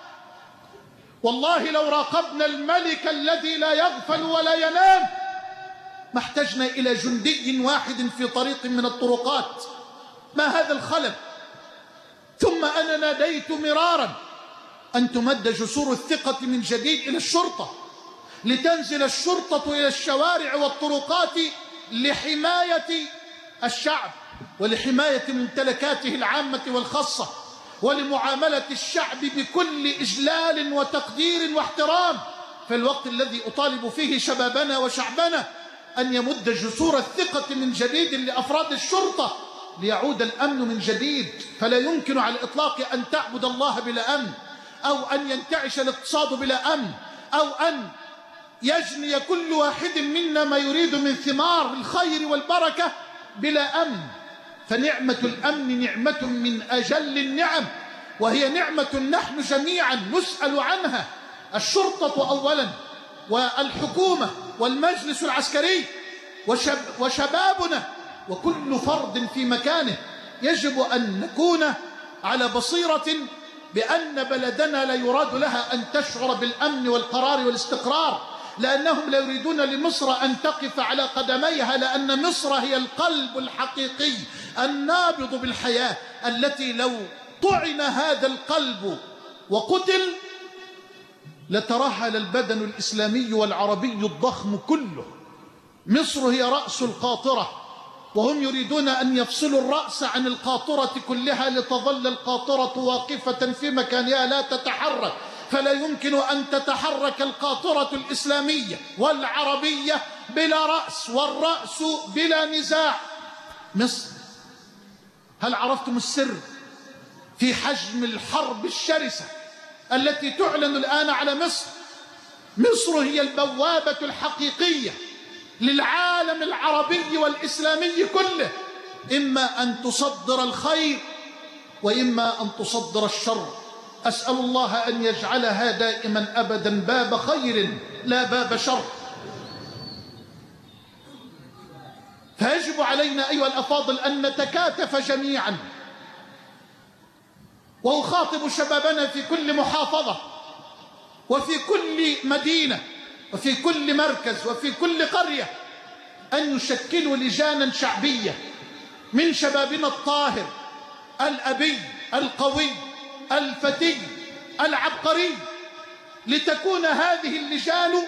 والله لو راقبنا الملك الذي لا يغفل ولا ينام ما احتجنا إلى جندي واحد في طريق من الطرقات. ما هذا الخلل؟ ثم أنا ناديت مرارا أن تمد جسور الثقة من جديد إلى الشرطة، لتنزل الشرطة إلى الشوارع والطرقات لحماية الشعب ولحماية ممتلكاته العامة والخاصة، ولمعاملة الشعب بكل إجلال وتقدير واحترام. في الوقت الذي أطالب فيه شبابنا وشعبنا أن يمد جسور الثقة من جديد لأفراد الشرطة ليعود الأمن من جديد. فلا يمكن على الإطلاق أن تعبد الله بلا أمن، أو أن ينتعش الاقتصاد بلا أمن، أو أن يجني كل واحد منا ما يريد من ثمار الخير والبركة بلا أمن. فنعمة الأمن نعمة من أجل النعم، وهي نعمة نحن جميعا نسأل عنها، الشرطة أولا، والحكومة، والمجلس العسكري، وشبابنا، وكل فرد في مكانه. يجب أن نكون على بصيرة بأن بلدنا لا يراد لها أن تشعر بالأمن والقرار والاستقرار، لأنهم لا يريدون لمصر أن تقف على قدميها، لأن مصر هي القلب الحقيقي النابض بالحياة، التي لو طعن هذا القلب وقتل لترهل البدن الإسلامي والعربي الضخم كله. مصر هي رأس القاطرة، وهم يريدون أن يفصلوا الرأس عن القاطرة كلها لتظل القاطرة واقفة في مكانها لا تتحرك. فلا يمكن أن تتحرك القاطرة الإسلامية والعربية بلا رأس، والرأس بلا نزاع. مصر، هل عرفتم السر في حجم الحرب الشرسة التي تعلن الآن على مصر؟ مصر هي البوابة الحقيقية للعالم العربي والإسلامي كله، إما أن تصدر الخير وإما أن تصدر الشر. أسأل الله أن يجعلها دائما أبدا باب خير لا باب شر. فيجب علينا أيها الأفاضل أن نتكاتف جميعا، وأخاطب شبابنا في كل محافظة وفي كل مدينة وفي كل مركز وفي كل قرية أن يشكلوا لجانا شعبية من شبابنا الطاهر الأبي القوي الفتي العبقري، لتكون هذه اللجان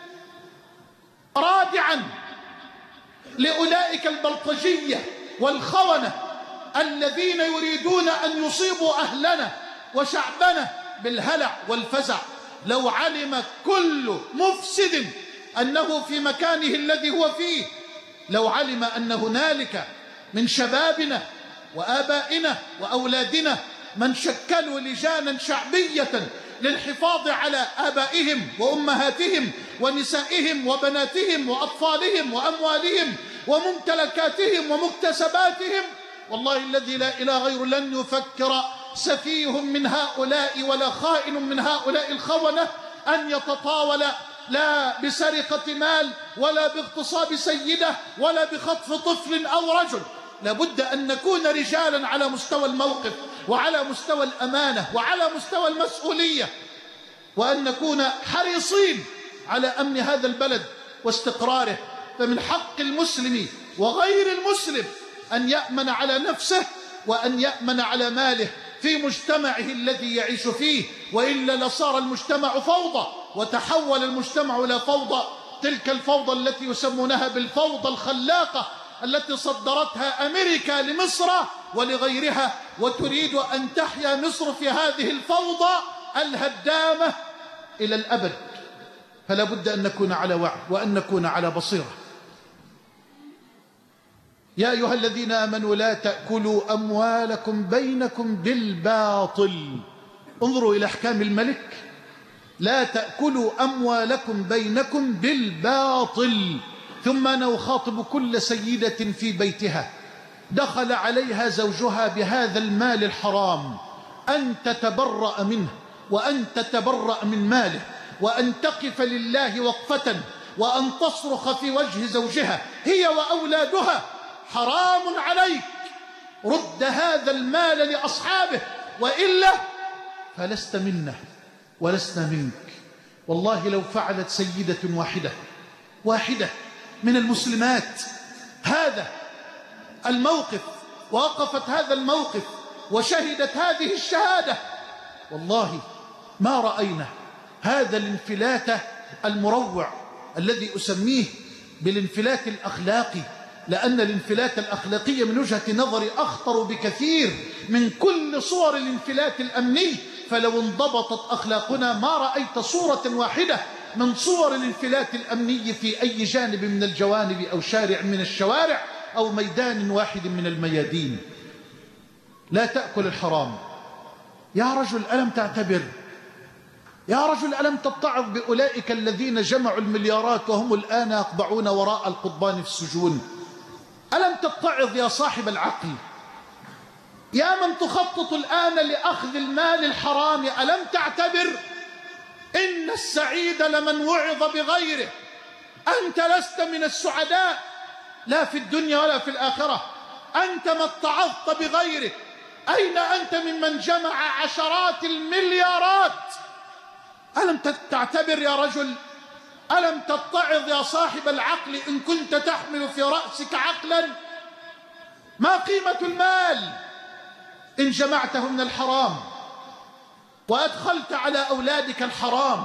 رادعا لأولئك البلطجية والخونة الذين يريدون أن يصيبوا أهلنا وشعبنا بالهلع والفزع. لو علم كل مفسد أنه في مكانه الذي هو فيه، لو علم أن هنالك من شبابنا وآبائنا وأولادنا من شكلوا لجانا شعبية للحفاظ على آبائهم وأمهاتهم ونسائهم وبناتهم وأطفالهم وأموالهم وممتلكاتهم ومكتسباتهم، والله الذي لا إله غيره لن يفكر سفيه من هؤلاء ولا خائن من هؤلاء الخونة أن يتطاول لا بسرقة مال ولا باغتصاب سيدة ولا بخطف طفل أو رجل. لابد أن نكون رجالا على مستوى الموقف وعلى مستوى الأمانة وعلى مستوى المسؤولية، وأن نكون حريصين على أمن هذا البلد واستقراره. فمن حق المسلم وغير المسلم أن يأمن على نفسه وأن يأمن على ماله في مجتمعه الذي يعيش فيه، وإلا لصار المجتمع فوضى وتحول المجتمع إلى فوضى، تلك الفوضى التي يسمونها بالفوضى الخلاقة التي صدرتها أمريكا لمصر ولغيرها، وتريد أن تحيا مصر في هذه الفوضى الهدامة إلى الأبد. فلا بد أن نكون على وعي وأن نكون على بصيرة. يا أيها الذين آمنوا لا تأكلوا أموالكم بينكم بالباطل. انظروا إلى أحكام الملك، لا تأكلوا أموالكم بينكم بالباطل. ثم أنا أخاطب كل سيدة في بيتها دخل عليها زوجها بهذا المال الحرام أن تتبرأ منه وأن تتبرأ من ماله وأن تقف لله وقفة وأن تصرخ في وجه زوجها هي وأولادها: حرام عليك، رد هذا المال لأصحابه، وإلا فلست منا ولسنا منك. والله لو فعلت سيدة واحدة من المسلمات هذا الموقف ووقفت هذا الموقف وشهدت هذه الشهادة، والله ما رأينا هذا الانفلات المروع الذي أسميه بالانفلات الأخلاقي، لأن الانفلات الأخلاقية من وجهة نظري أخطر بكثير من كل صور الانفلات الأمني. فلو انضبطت أخلاقنا ما رأيت صورة واحدة من صور الانفلات الأمني في أي جانب من الجوانب أو شارع من الشوارع أو ميدان واحد من الميادين. لا تأكل الحرام. يا رجل ألم تعتبر؟ يا رجل ألم تتعظ بأولئك الذين جمعوا المليارات وهم الآن يقبعون وراء القضبان في السجون؟ ألم تتعظ يا صاحب العقل؟ يا من تخطط الآن لأخذ المال الحرام، ألم تعتبر إن السعيد لمن وعظ بغيره؟ أنت لست من السعداء لا في الدنيا ولا في الآخرة، أنت ما اتعظت بغيرك. أين أنت ممن جمع عشرات المليارات؟ ألم تعتبر يا رجل؟ ألم تتعظ يا صاحب العقل إن كنت تحمل في رأسك عقلا؟ ما قيمة المال إن جمعته من الحرام وأدخلت على أولادك الحرام؟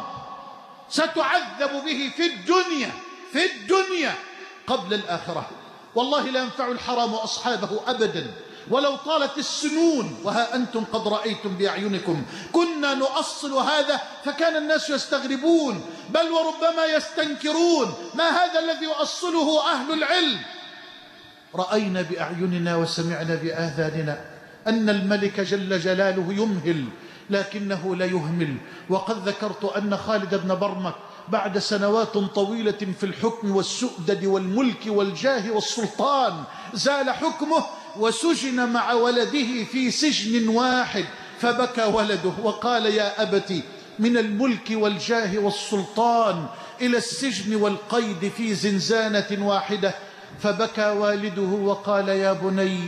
ستعذب به في الدنيا قبل الآخرة. والله لا ينفع الحرام أصحابه أبدا ولو طالت السنون. وها أنتم قد رأيتم بأعينكم. كنا نؤصل هذا فكان الناس يستغربون بل وربما يستنكرون: ما هذا الذي يؤصله أهل العلم؟ رأينا بأعيننا وسمعنا بآذاننا أن الملك جل جلاله يمهل لكنه لا يهمل. وقد ذكرت أن خالد بن برمك بعد سنوات طويلة في الحكم والسؤدد والملك والجاه والسلطان زال حكمه وسجن مع ولده في سجن واحد، فبكى ولده وقال: يا أبت، من الملك والجاه والسلطان إلى السجن والقيد في زنزانة واحدة. فبكى والده وقال: يا بني،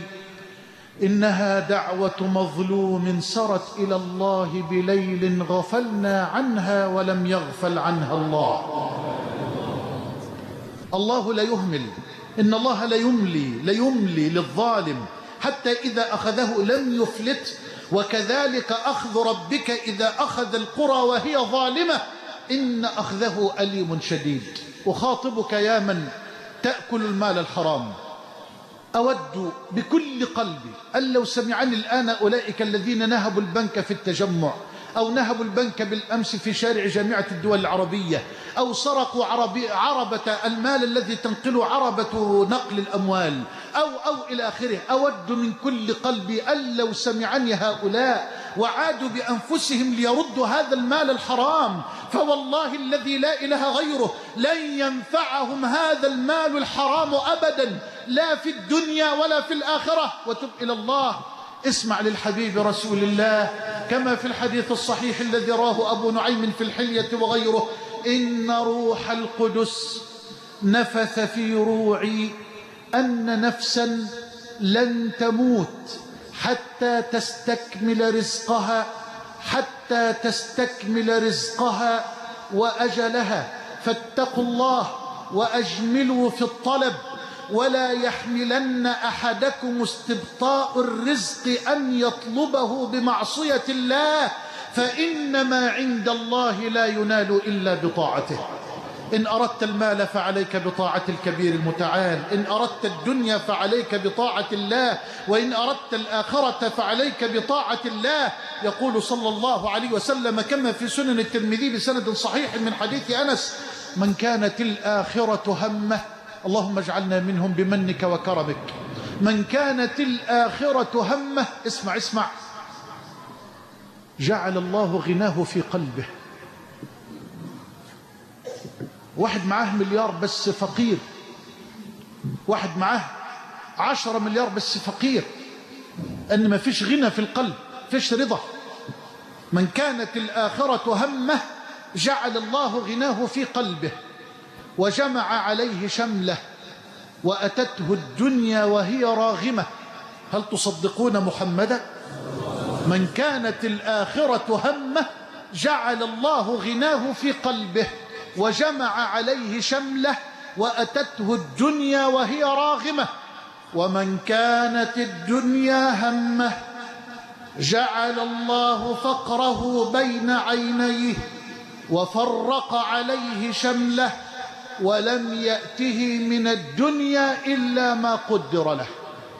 إنها دعوة مظلوم سرت إلى الله بليل غفلنا عنها ولم يغفل عنها الله. الله لا يهمل إن الله ليملي للظالم حتى إذا أخذه لم يفلت، وكذلك أخذ ربك إذا أخذ القرى وهي ظالمة إن أخذه أليم شديد. أخاطبك يا من تأكل المال الحرام، أود بكل قلبي أن لو سمعني الآن أولئك الذين نهبوا البنك في التجمع، أو نهبوا البنك بالأمس في شارع جامعة الدول العربية، أو سرقوا عربة المال الذي تنقل عربة نقل الأموال، أو إلى آخره، أود من كل قلبي أن لو سمعني هؤلاء وعادوا بأنفسهم ليردوا هذا المال الحرام، فوالله الذي لا إله غيره لن ينفعهم هذا المال الحرام أبدا، لا في الدنيا ولا في الآخرة. وتب إلى الله. اسمع للحبيب رسول الله كما في الحديث الصحيح الذي راه أبو نعيم في الحلية وغيره: إن روح القدس نفث في روعي أن نفسا لن تموت حتى تستكمل رزقها وأجلها، فاتقوا الله وأجملوا في الطلب، ولا يحملن أحدكم استبطاء الرزق أن يطلبه بمعصية الله، فإنما عند الله لا ينال إلا بطاعته. إن أردت المال فعليك بطاعة الكبير المتعال، إن أردت الدنيا فعليك بطاعة الله، وإن أردت الآخرة فعليك بطاعة الله. يقول صلى الله عليه وسلم كما في سنن الترمذي بسند صحيح من حديث أنس: من كانت الآخرة همه، اللهم اجعلنا منهم بمنك وكرمك، من كانت الآخرة همه، اسمع، جعل الله غناه في قلبه. واحد معاه مليار بس فقير، واحد معاه 10 مليار بس فقير، أن ما فيش غنى في القلب، فيش رضا. من كانت الآخرة همه جعل الله غناه في قلبه وجمع عليه شمله وأتته الدنيا وهي راغمة. هل تصدقون محمدا؟ من كانت الآخرة همه جعل الله غناه في قلبه وجمع عليه شمله وأتته الدنيا وهي راغمة. ومن كانت الدنيا همه جعل الله فقره بين عينيه وفرق عليه شمله ولم يأته من الدنيا إلا ما قدر له.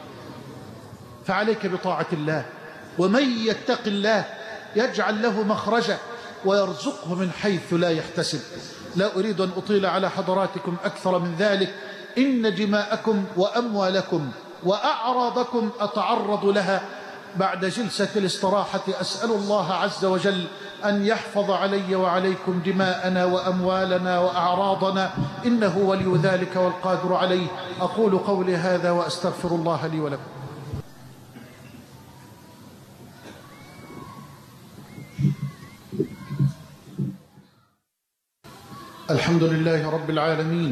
فعليك بطاعة الله، ومن يتق الله يجعل له مخرجا ويرزقه من حيث لا يحتسب. لا أريد أن أطيل على حضراتكم أكثر من ذلك. إن دماءكم وأموالكم وأعراضكم أتعرض لها بعد جلسة الاستراحة. أسأل الله عز وجل أن يحفظ علي وعليكم دماءنا وأموالنا وأعراضنا، إنه ولي ذلك والقادر عليه. أقول قولي هذا وأستغفر الله لي ولكم. الحمد لله رب العالمين،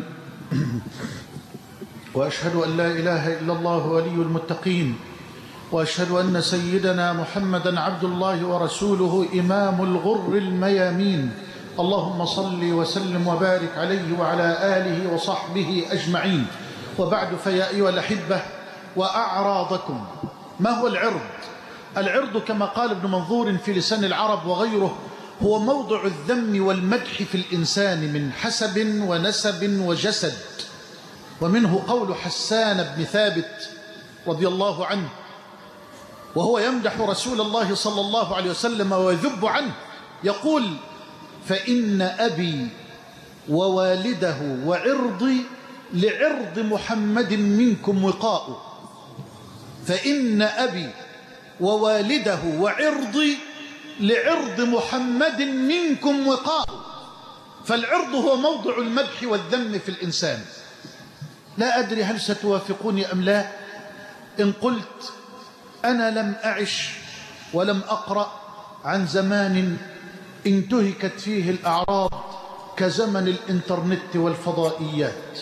وأشهد أن لا إله إلا الله ولي المتقين، وأشهد أن سيدنا محمدا عبد الله ورسوله إمام الغر الميامين. اللهم صل وسلم وبارك عليه وعلى آله وصحبه أجمعين. وبعد، فيا أيها الأحبة، وأعراضكم. ما هو العرض؟ العرض كما قال ابن منظور في لسان العرب وغيره هو موضع الذم والمدح في الإنسان من حسب ونسب وجسد. ومنه قول حسان بن ثابت رضي الله عنه وهو يمدح رسول الله صلى الله عليه وسلم ويذب عنه، يقول: فإن أبي ووالده وعرضي لعرض محمد منكم وقاء. فإن أبي ووالده وعرضي لعرض محمد منكم وقاء. فالعرض هو موضع المدح والذم في الإنسان. لا أدري هل ستوافقوني أم لا إن قلت أنا لم أعش ولم أقرأ عن زمان انتهكت فيه الأعراض كزمن الإنترنت والفضائيات.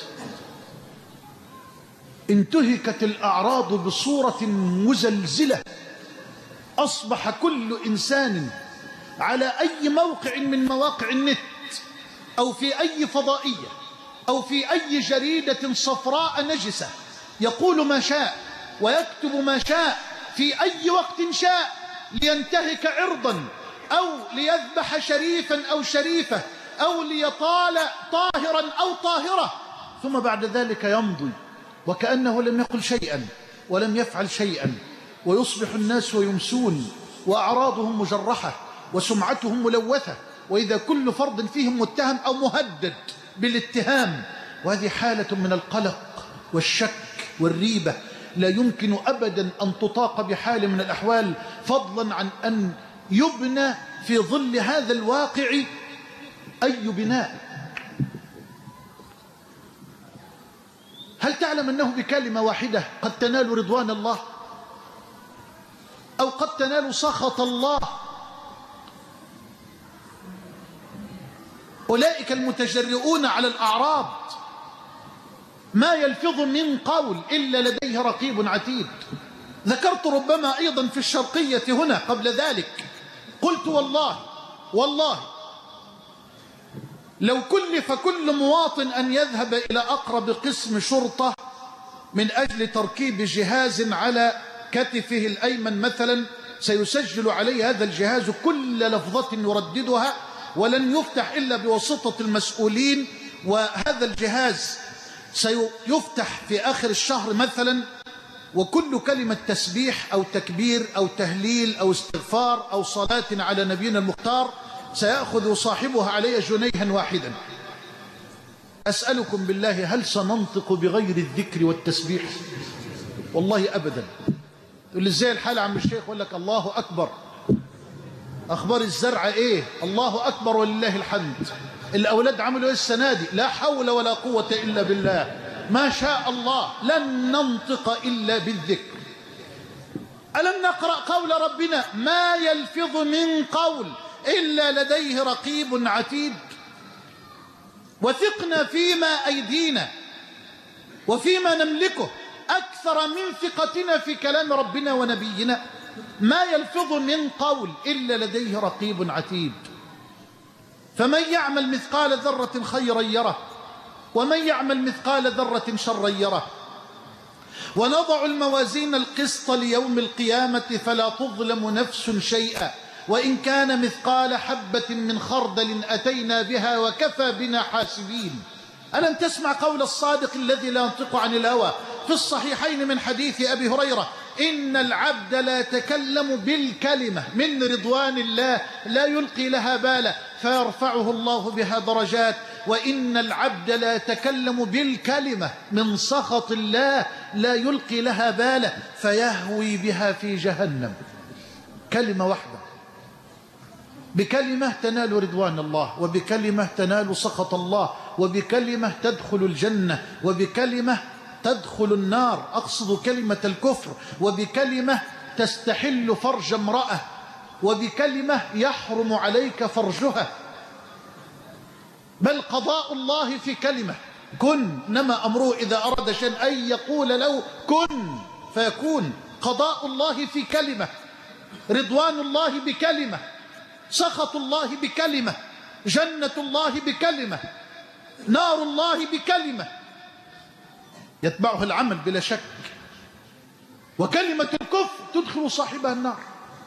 انتهكت الأعراض بصورة مزلزلة، أصبح كل إنسان على أي موقع من مواقع النت أو في أي فضائية أو في أي جريدة صفراء نجسة يقول ما شاء ويكتب ما شاء في أي وقت شاء لينتهك عرضا أو ليذبح شريفا أو شريفة أو ليطال طاهرا أو طاهرة، ثم بعد ذلك يمضي وكأنه لم يقل شيئا ولم يفعل شيئا، ويصبح الناس ويمسون وأعراضهم مجرحة وسمعتهم ملوثة، وإذا كل فرد فيهم متهم أو مهدد بالاتهام. وهذه حالة من القلق والشك والريبة لا يمكن أبدا أن تطاق بحال من الأحوال، فضلا عن أن يبنى في ظل هذا الواقع أي بناء. هل تعلم أنه بكلمة واحدة قد تنال رضوان الله أو قد تنال سخط الله؟ أولئك المتجرؤون على الأعراض ما يلفظ من قول إلا لديه رقيب عتيد. ذكرت ربما أيضا في الشرقية هنا قبل ذلك، قلت والله لو كلف كل مواطن أن يذهب إلى أقرب قسم شرطة من أجل تركيب جهاز على كتفه الأيمن مثلا، سيسجل عليه هذا الجهاز كل لفظة يرددها ولن يفتح إلا بواسطة المسؤولين، وهذا الجهاز سيفتح في آخر الشهر مثلا، وكل كلمة تسبيح أو تكبير أو تهليل أو استغفار أو صلاة على نبينا المختار سيأخذ صاحبها عليه جنيها واحدا. أسألكم بالله هل سننطق بغير الذكر والتسبيح؟ والله أبدا. تقول لي ازاي الحال عم الشيخ؟ يقول لك الله أكبر. أخبار الزرع إيه؟ الله أكبر ولله الحمد. الأولاد عملوا إيه السنة دي؟ لا حول ولا قوة إلا بالله، ما شاء الله. لن ننطق إلا بالذكر. ألم نقرأ قول ربنا ما يلفظ من قول إلا لديه رقيب عتيد؟ وثقنا فيما أيدينا وفيما نملكه أكثر من ثقتنا في كلام ربنا ونبينا. ما يلفظ من قول إلا لديه رقيب عتيد. فمن يعمل مثقال ذرة خيرا يره ومن يعمل مثقال ذرة شرا يره. ونضع الموازين القسط ليوم القيامة فلا تظلم نفس شيئا وإن كان مثقال حبة من خردل أتينا بها وكفى بنا حاسبين. ألم تسمع قول الصادق الذي لا ينطق عن الهوى في الصحيحين من حديث أبي هريرة إن العبد لا يتكلم بالكلمة من رضوان الله لا يلقي لها بالا فيرفعه الله بها درجات، وإن العبد لا يتكلم بالكلمة من سخط الله لا يلقي لها بالا فيهوي بها في جهنم. كلمة واحدة، بكلمة تنال رضوان الله، وبكلمة تنال سخط الله، وبكلمة تدخل الجنة، وبكلمة تدخل النار، أقصد كلمة الكفر، وبكلمة تستحل فرج امرأة، وبكلمة يحرم عليك فرجها. بل قضاء الله في كلمة كن، إنما أمره إذا أراد شيئا أن يقول له كن فيكون. قضاء الله في كلمة، رضوان الله بكلمة، سخط الله بكلمة، جنة الله بكلمة، نار الله بكلمة يتبعها العمل بلا شك. وكلمة الكفر تدخل صاحبها النار.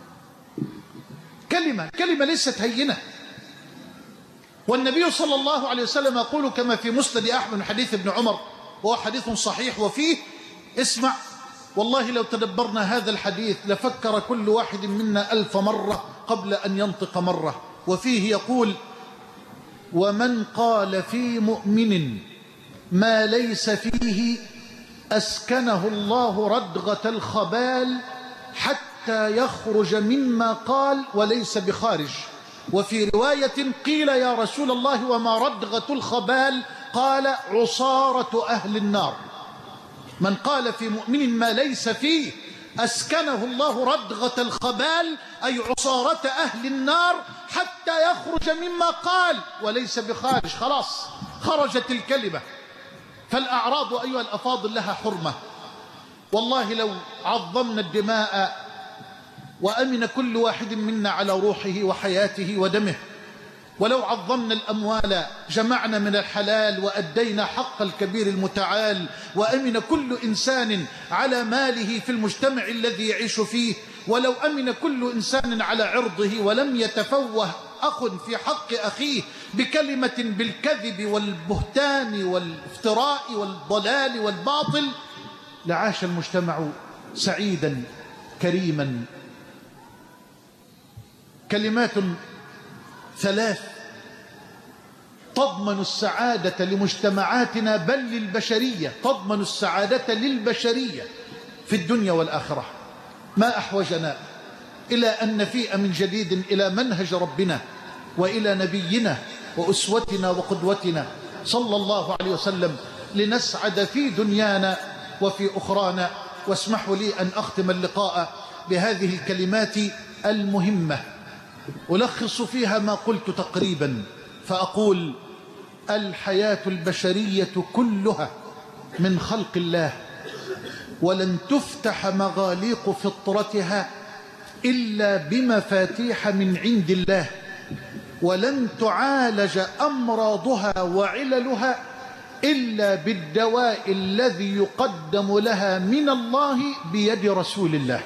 كلمة ليست هينة. والنبي صلى الله عليه وسلم يقول كما في مسند أحمد من حديث ابن عمر وهو حديث صحيح، وفيه اسمع والله لو تدبرنا هذا الحديث لفكر كل واحد منا 1000 مرة قبل أن ينطق مرة. وفيه يقول ومن قال في مؤمن ما ليس فيه أسكنه الله ردغة الخبال حتى يخرج مما قال وليس بخارج. وفي رواية قيل يا رسول الله وما ردغة الخبال؟ قال عصارة أهل النار. من قال في مؤمن ما ليس فيه أسكنه الله ردغة الخبال أي عصارة أهل النار حتى يخرج مما قال وليس بخارج. خلاص خرجت الكلمة. فالأعراض أيها الأفاضل لها حرمة. والله لو عظمنا الدماء وأمن كل واحد منا على روحه وحياته ودمه ولو عظمنا الأموال جمعنا من الحلال وأدينا حق الكبير المتعال، وأمن كل إنسان على ماله في المجتمع الذي يعيش فيه، ولو أمن كل إنسان على عرضه ولم يتفوه أخ في حق أخيه بكلمة بالكذب والبهتان والافتراء والضلال والباطل، لعاش المجتمع سعيدا كريما. كلمات ثلاث تضمن السعادة لمجتمعاتنا بل للبشرية، تضمن السعادة للبشرية في الدنيا والآخرة. ما أحوجنا إلى أن نفيء من جديد إلى منهج ربنا وإلى نبينا وأسوتنا وقدوتنا صلى الله عليه وسلم لنسعد في دنيانا وفي أخرانا. واسمحوا لي أن أختم اللقاء بهذه الكلمات المهمة ألخص فيها ما قلت تقريبا، فأقول: الحياة البشرية كلها من خلق الله، ولن تفتح مغاليق فطرتها إلا بمفاتيح من عند الله، ولن تعالج أمراضها وعللها إلا بالدواء الذي يقدم لها من الله بيد رسول الله.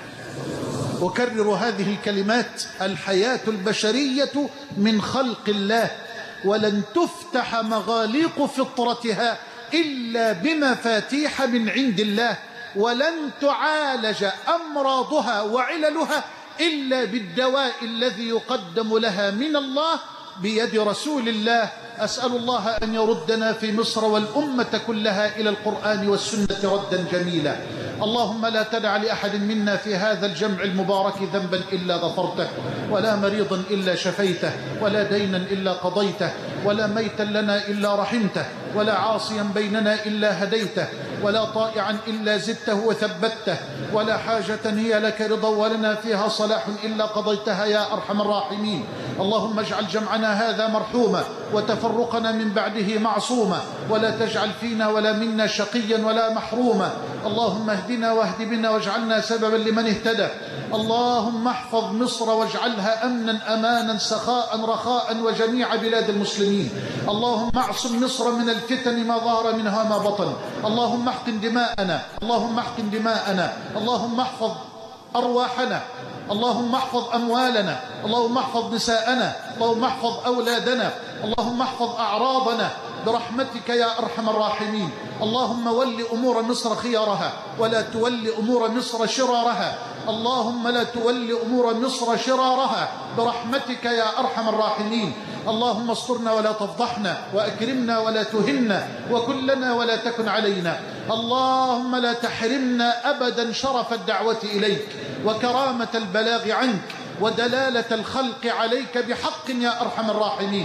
أكرر هذه الكلمات: الحياة البشرية من خلق الله، ولن تفتح مغاليق فطرتها إلا بمفاتيح من عند الله، ولن تعالج أمراضها وعللها إلا بالدواء الذي يقدم لها من الله بيد رسول الله. أسأل الله أن يردنا في مصر والأمة كلها إلى القرآن والسنة ردا جميلا. اللهم لا تدع لأحد منا في هذا الجمع المبارك ذنبا إلا غفرته، ولا مريضا إلا شفيته، ولا دينا إلا قضيته، ولا ميتا لنا إلا رحمته، ولا عاصيا بيننا إلا هديته، ولا طائعا إلا زدته وثبته، ولا حاجة هي لك رضا ولنا فيها صلاح إلا قضيتها يا أرحم الراحمين. اللهم اجعل جمعنا هذا مرحوما وتفرقنا من بعده معصوما، ولا تجعل فينا ولا منا شقيا ولا محروما. اللهم اهدنا واهد بنا واجعلنا سببا لمن اهتدى. اللهم احفظ مصر واجعلها أمنا أمانا سخاء رخاء وجميع بلاد المسلمين. اللهم اعصم مصر من الفتن ما ظهر منها ما بطن. اللهم احقن دماءنا، اللهم احقن دماءنا، اللهم احفظ أرواحنا، اللهم احفظ أموالنا، اللهم احفظ نساءنا، اللهم احفظ أولادنا، اللهم احفظ أعراضنا برحمتك يا أرحم الراحمين. اللهم ول أمور مصر خيارها ولا تول أمور مصر شرارها. اللهم لا تول أمور مصر شرارها برحمتك يا أرحم الراحمين. اللهم استرنا ولا تفضحنا، وأكرمنا ولا تهنا، وكلنا ولا تكن علينا. اللهم لا تحرمنا أبدا شرف الدعوة إليك وكرامة البلاغ عنك ودلالة الخلق عليك بحق يا أرحم الراحمين.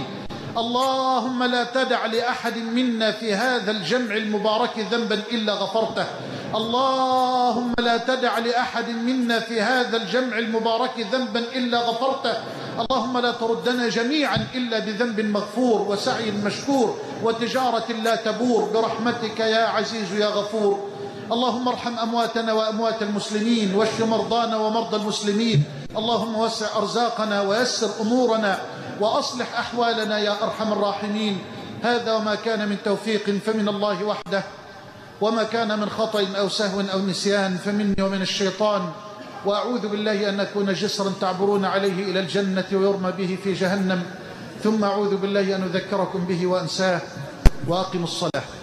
اللهم لا تدع لأحد منا في هذا الجمع المبارك ذنبا إلا غفرته. اللهم لا تدع لأحد منا في هذا الجمع المبارك ذنبا إلا غفرته. اللهم لا تردنا جميعا إلا بذنب مغفور وسعي مشكور وتجارة لا تبور برحمتك يا عزيز يا غفور. اللهم ارحم أمواتنا وأموات المسلمين، واشف مرضانا ومرضى المسلمين. اللهم وسع أرزاقنا ويسر أمورنا وأصلح أحوالنا يا أرحم الراحمين. هذا وما كان من توفيق فمن الله وحده، وما كان من خطأ أو سهو أو نسيان فمني ومن الشيطان. وأعوذ بالله أن أكون جسرا تعبرون عليه إلى الجنة ويرمى به في جهنم، ثم أعوذ بالله أن أذكركم به وأنساه. وأقم الصلاة.